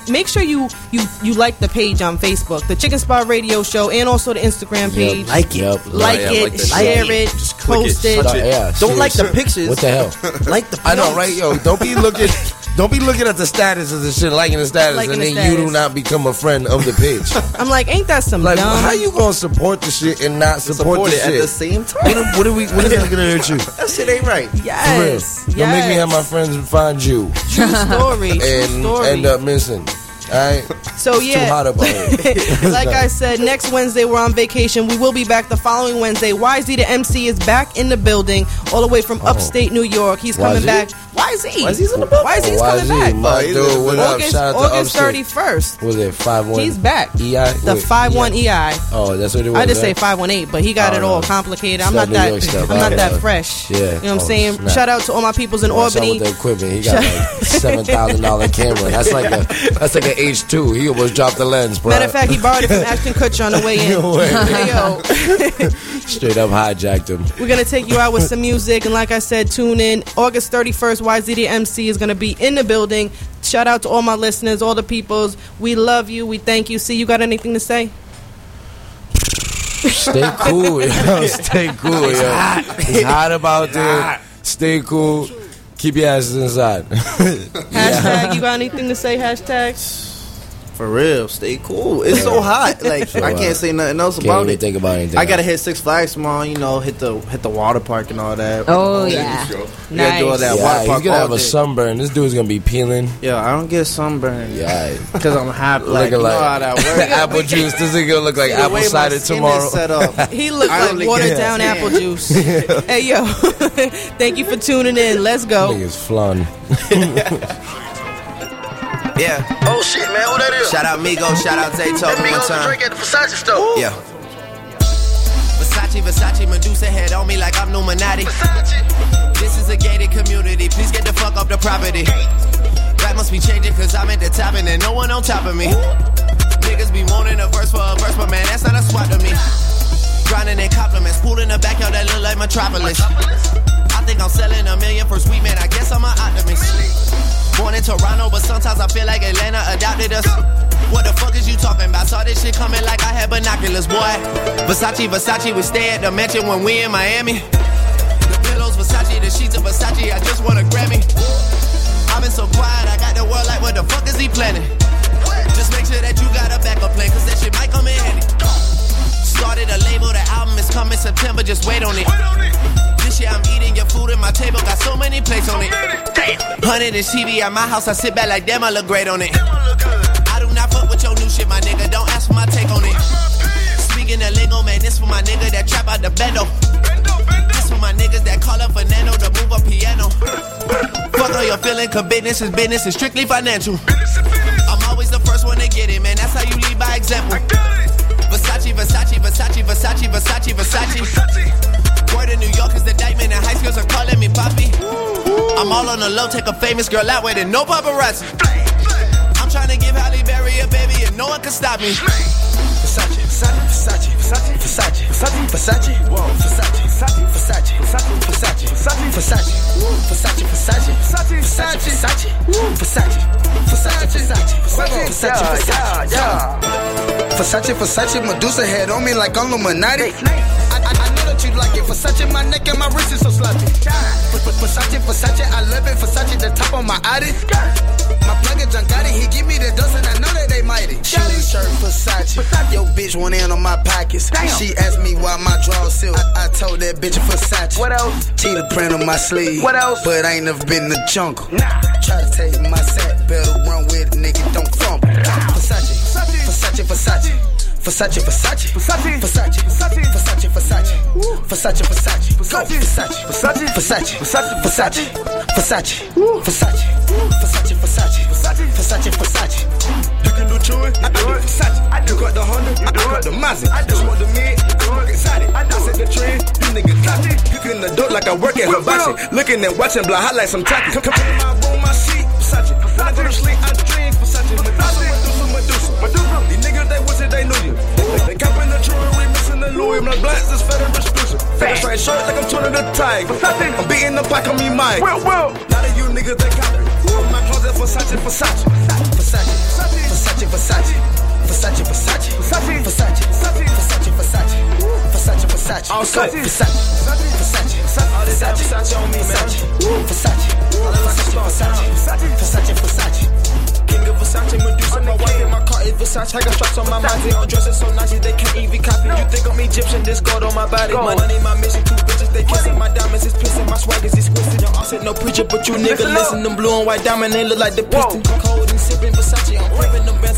the page on Facebook, the Chicken Spot Radio Show, and also the Instagram page. Like it. Share it, post it. Don't like the pictures. What the hell? Like the I know, right? Yo, don't be looking at the status of the shit, liking the status, and then you do not become a friend of the page. I'm like, ain't that some dumb? How you gonna support the shit and not support the it shit at the same time? What is that gonna hurt you? That shit ain't right. Yes. Don't make me have my friends find you. True story. and end up missing. Alright. So yeah, too hot about it. like I said, next Wednesday we're on vacation. We will be back the following Wednesday. YZ the MC is back in the building, all the way from upstate New York. He's coming YZ? back. YZ. YZ's in the building. YZ's coming back. My dude, what up? August, Shout out to August Upstate. 31st. Was it 5-1? He's back. EI? The 5-1 EI. Oh, that's what it was. I just say right? 518, but he got it all complicated. I'm Stuff not that. New York stuff. I'm not that Okay. fresh. Yeah. You know what I'm saying? Snap. Shout out to all my peoples in Watch out Albany. with the equipment. He got like $7,000 camera. That's like an H2. He almost dropped the lens, bro. Matter of fact, he borrowed it from Ashton Kutcher on the way in. No way. Hey, yo. Straight up hijacked him. We're going to take you out with some music. And like I said, tune in. August 31st, YZ the MC is going to be in the building. Shout out to all my listeners, all the peoples. We love you. We thank you. See, you got anything to say? Stay cool, yo. Stay cool, yo. It's hot about there. Stay cool. Keep your asses inside. Hashtag, you got anything to say? Hashtag. For real, stay cool. It's so hot. Like So I can't say nothing else Can't about really it. think about anything. I gotta hit Six Flags tomorrow. You know, hit the water park and all that. Oh, yeah. You gotta do all that water Yeah, park he's gonna all have a day. sunburn. This dude's gonna be peeling. Yeah, I don't get sunburned. Yeah, because I'm happy. Like, looking you know like how that works. apple juice. This is gonna look like See the apple way my cider skin tomorrow. is set up. He looked I like only watered get- down apple juice. Hey, yo. Thank you for tuning in. Let's go. Niggas flun. Yeah. Oh shit, man, who that is? Shout out Migos, shout out Zayto That one Migos time. drink at the Versace store. Yeah. Versace, Medusa head on me like I'm Illuminati. This is a gated community, please get the fuck off the property. Rap must be changing cause I'm at the top and there's no one on top of me. Niggas be wanting a verse for a verse, but man, that's not a swap to me. Grinding in compliments, pool in the backyard that look like Metropolis. I think I'm selling $1 million for sweet, man, I guess I'm an optimist. Born in Toronto, but sometimes I feel like Atlanta adopted us. What the fuck is you talking about? Saw this shit coming like I had binoculars, boy. Versace, we stay at the mansion when we in Miami. The pillows Versace, the sheets of Versace, I just want a Grammy. I've been so quiet, I got the world like, what the fuck is he planning? Just make sure that you got a backup plan, cause that shit might come in handy. Started a label, the album is coming September, just wait on it. This year I'm eating your food at my table, got so many plates on it. 100 inch TV at my house, I sit back like damn, I look great on it. I do not fuck with your new shit, my nigga, don't ask for my take on it. Speaking of lingo, man, this for my nigga that trap out the bendo. This for my niggas that call up Fernando to move a piano. Fuck all your feeling, cause business is strictly financial. I'm always the first one to get it, man, that's how you lead by example. Versace. Word in New York is the diamond, and high schools are calling me Poppy. I'm all on the low, take a famous girl out with it, no paparazzi. I'm trying to give Halle Berry a baby, and no one can stop me. Versace. Whoa, Versace, Medusa head on me like I'm Illuminati. I know that you like it. Versace, my neck and my wrist is so sloppy. Versace, I love it. Versace, the top of my Audi. My plug is John Gotti, he give me the dozen, I know that they mighty. Shoes, shirt, Versace. Yo, bitch went in on my pockets. She asked me why my drawers silk. I told that bitch Versace. What else? Cheetah print on my sleeve. What else? But I ain't never been in the jungle. Try to take my sack, better run with it, nigga, don't fumble. Versace. You can do chewing, I do Versace. You got the Honda, I got the Mazda. Just want the mid, you look excited. I set the trend, you niggas got it. You can adult like I work at Hibachi. Looking and watching, blah, hot like some tacky. Come to my room, my seat, Versace. When I go to sleep, I dream Versace. Medusa. These niggas, they wish that they knew you. They copping the jewelry, missing the Louis. My blacks is fed and exclusive. Fat straight shirt like I'm turning the tag. I'm beating the pack on me, Mike. Now that you niggas, they cop it. My closet, Versace. Also, Versace on me, man. Versace. King of Versace, Medusa, my wife and my car is Versace. I got straps on my body, I'm dressing so nice they can't even copy. You think I'm Egyptian, this gold on my body. Money, my mission, two bitches, they kissing. My diamonds is pissing, my swag is exquisite. Y'all said no preacher, but you nigga listen. Them blue and white diamonds, they look like the piston. Cold and sipping Versace, I'm ripping them.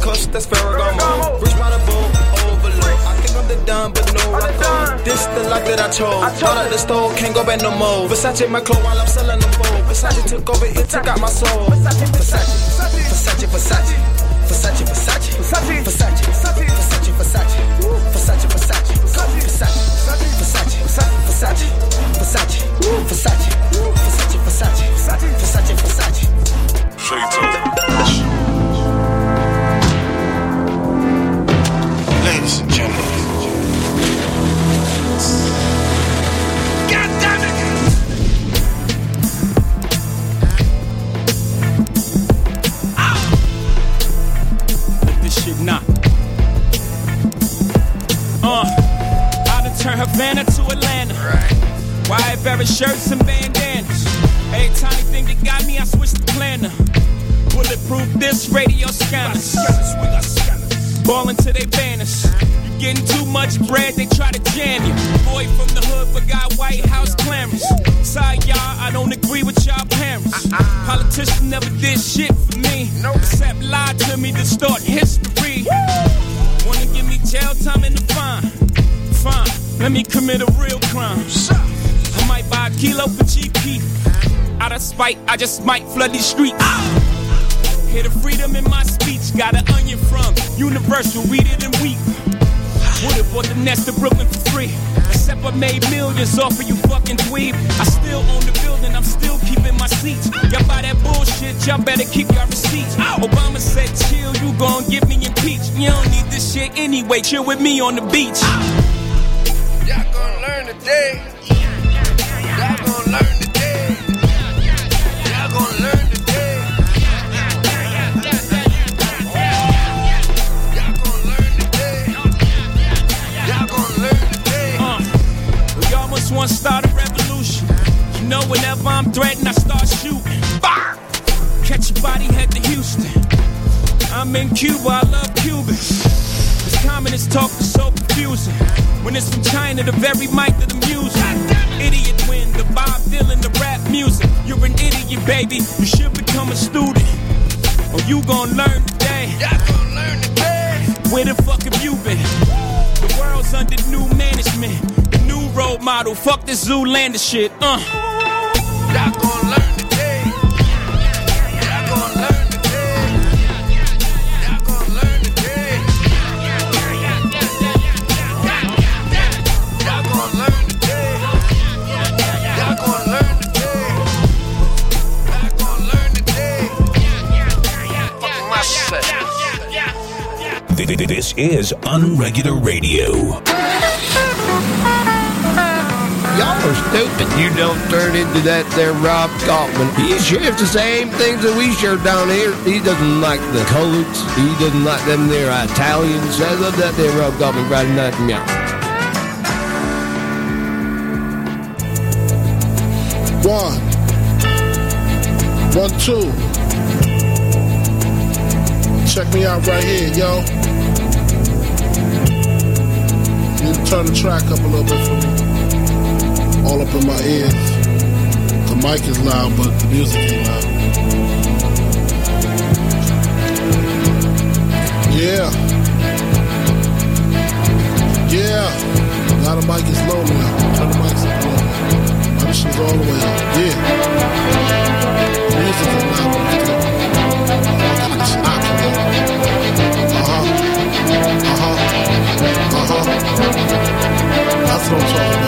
cuss, that's Ferragamo. Rich by the boat, overload. I think I'm the done, but no one goes. This the life that I chose. Out of the store, can't go back no more. Versace my clothes while I'm selling them for. Versace took over, it took out my soul. Versace, Versace, Versace, Versace, Versace, Versace, Versace, Versace, Versace, Versace, Versace, Versace, Versace, Versace, Versace, Versace, Versace, Versace, Versace, Versace. Ladies and gentlemen. God damn it! Let this shit knock. I done turn Havana to Atlanta. Wide Barrett shirts and bandanas. Every tiny thing that got me, I switched the planner. Bulletproof this radio scanners. Ballin' to they banners. You getting too much bread, they try to jam you. Boy from the hood forgot White House clamors. Sorry y'all, I don't agree with y'all parents. Politicians never did shit for me, except lie to me, distort history. Wanna give me jail time in the fine? Fine, let me commit a real crime. I might buy a kilo for cheap heat. Out of spite, I just might flood these streets. Hear the freedom in my speech. Got an onion from Universal, read it and weep. Would've bought the nest of Brooklyn for free, except I made millions off of you fucking dweeb. I still own the building, I'm still keeping my seats. Y'all buy that bullshit, y'all better keep your receipts. Obama said chill, you gon' get me impeached. You don't need this shit anyway, chill with me on the beach. Y'all gon' learn today. Y'all gon' learn today. Y'all gon' learn today. One start a revolution. You know whenever I'm threatened, I start shooting. Fire! Catch your body, head to Houston. I'm in Cuba, I love Cubans. This communist talk is so confusing. When it's from China, the very mic of the music. Idiot win, the Bob Dylan, the rap music. You're an idiot, baby. You should become a student. Or you gon' learn today. Y'all gon' learn today. Where the fuck have you been? The world's under new management. New role model, fuck this Zoolander shit, Y'all gon' learn today. Y'all gon' learn today. Y'all gon' learn today. Y'all gon' learn today. Y'all gon' learn today. Y'all gon' learn today. Fuck my set. This is Unregular Radio. Y'all are stupid. You don't turn into that there Rob Kaufman. He shares the same things that we share down here. He doesn't like the colors. He doesn't like them there Italians. I love that there Rob Kaufman Friday night from y'all. 1, 2. Check me out right here, yo. You need to turn the track up a little bit for me. All up in my ears. The mic is loud, but the music ain't loud. Yeah. Yeah. Now the mic is low now. Turn the mics up a little bit. My shit's all the way up. Yeah. The music is loud, but it's low. It's hot. That's what I'm talking about.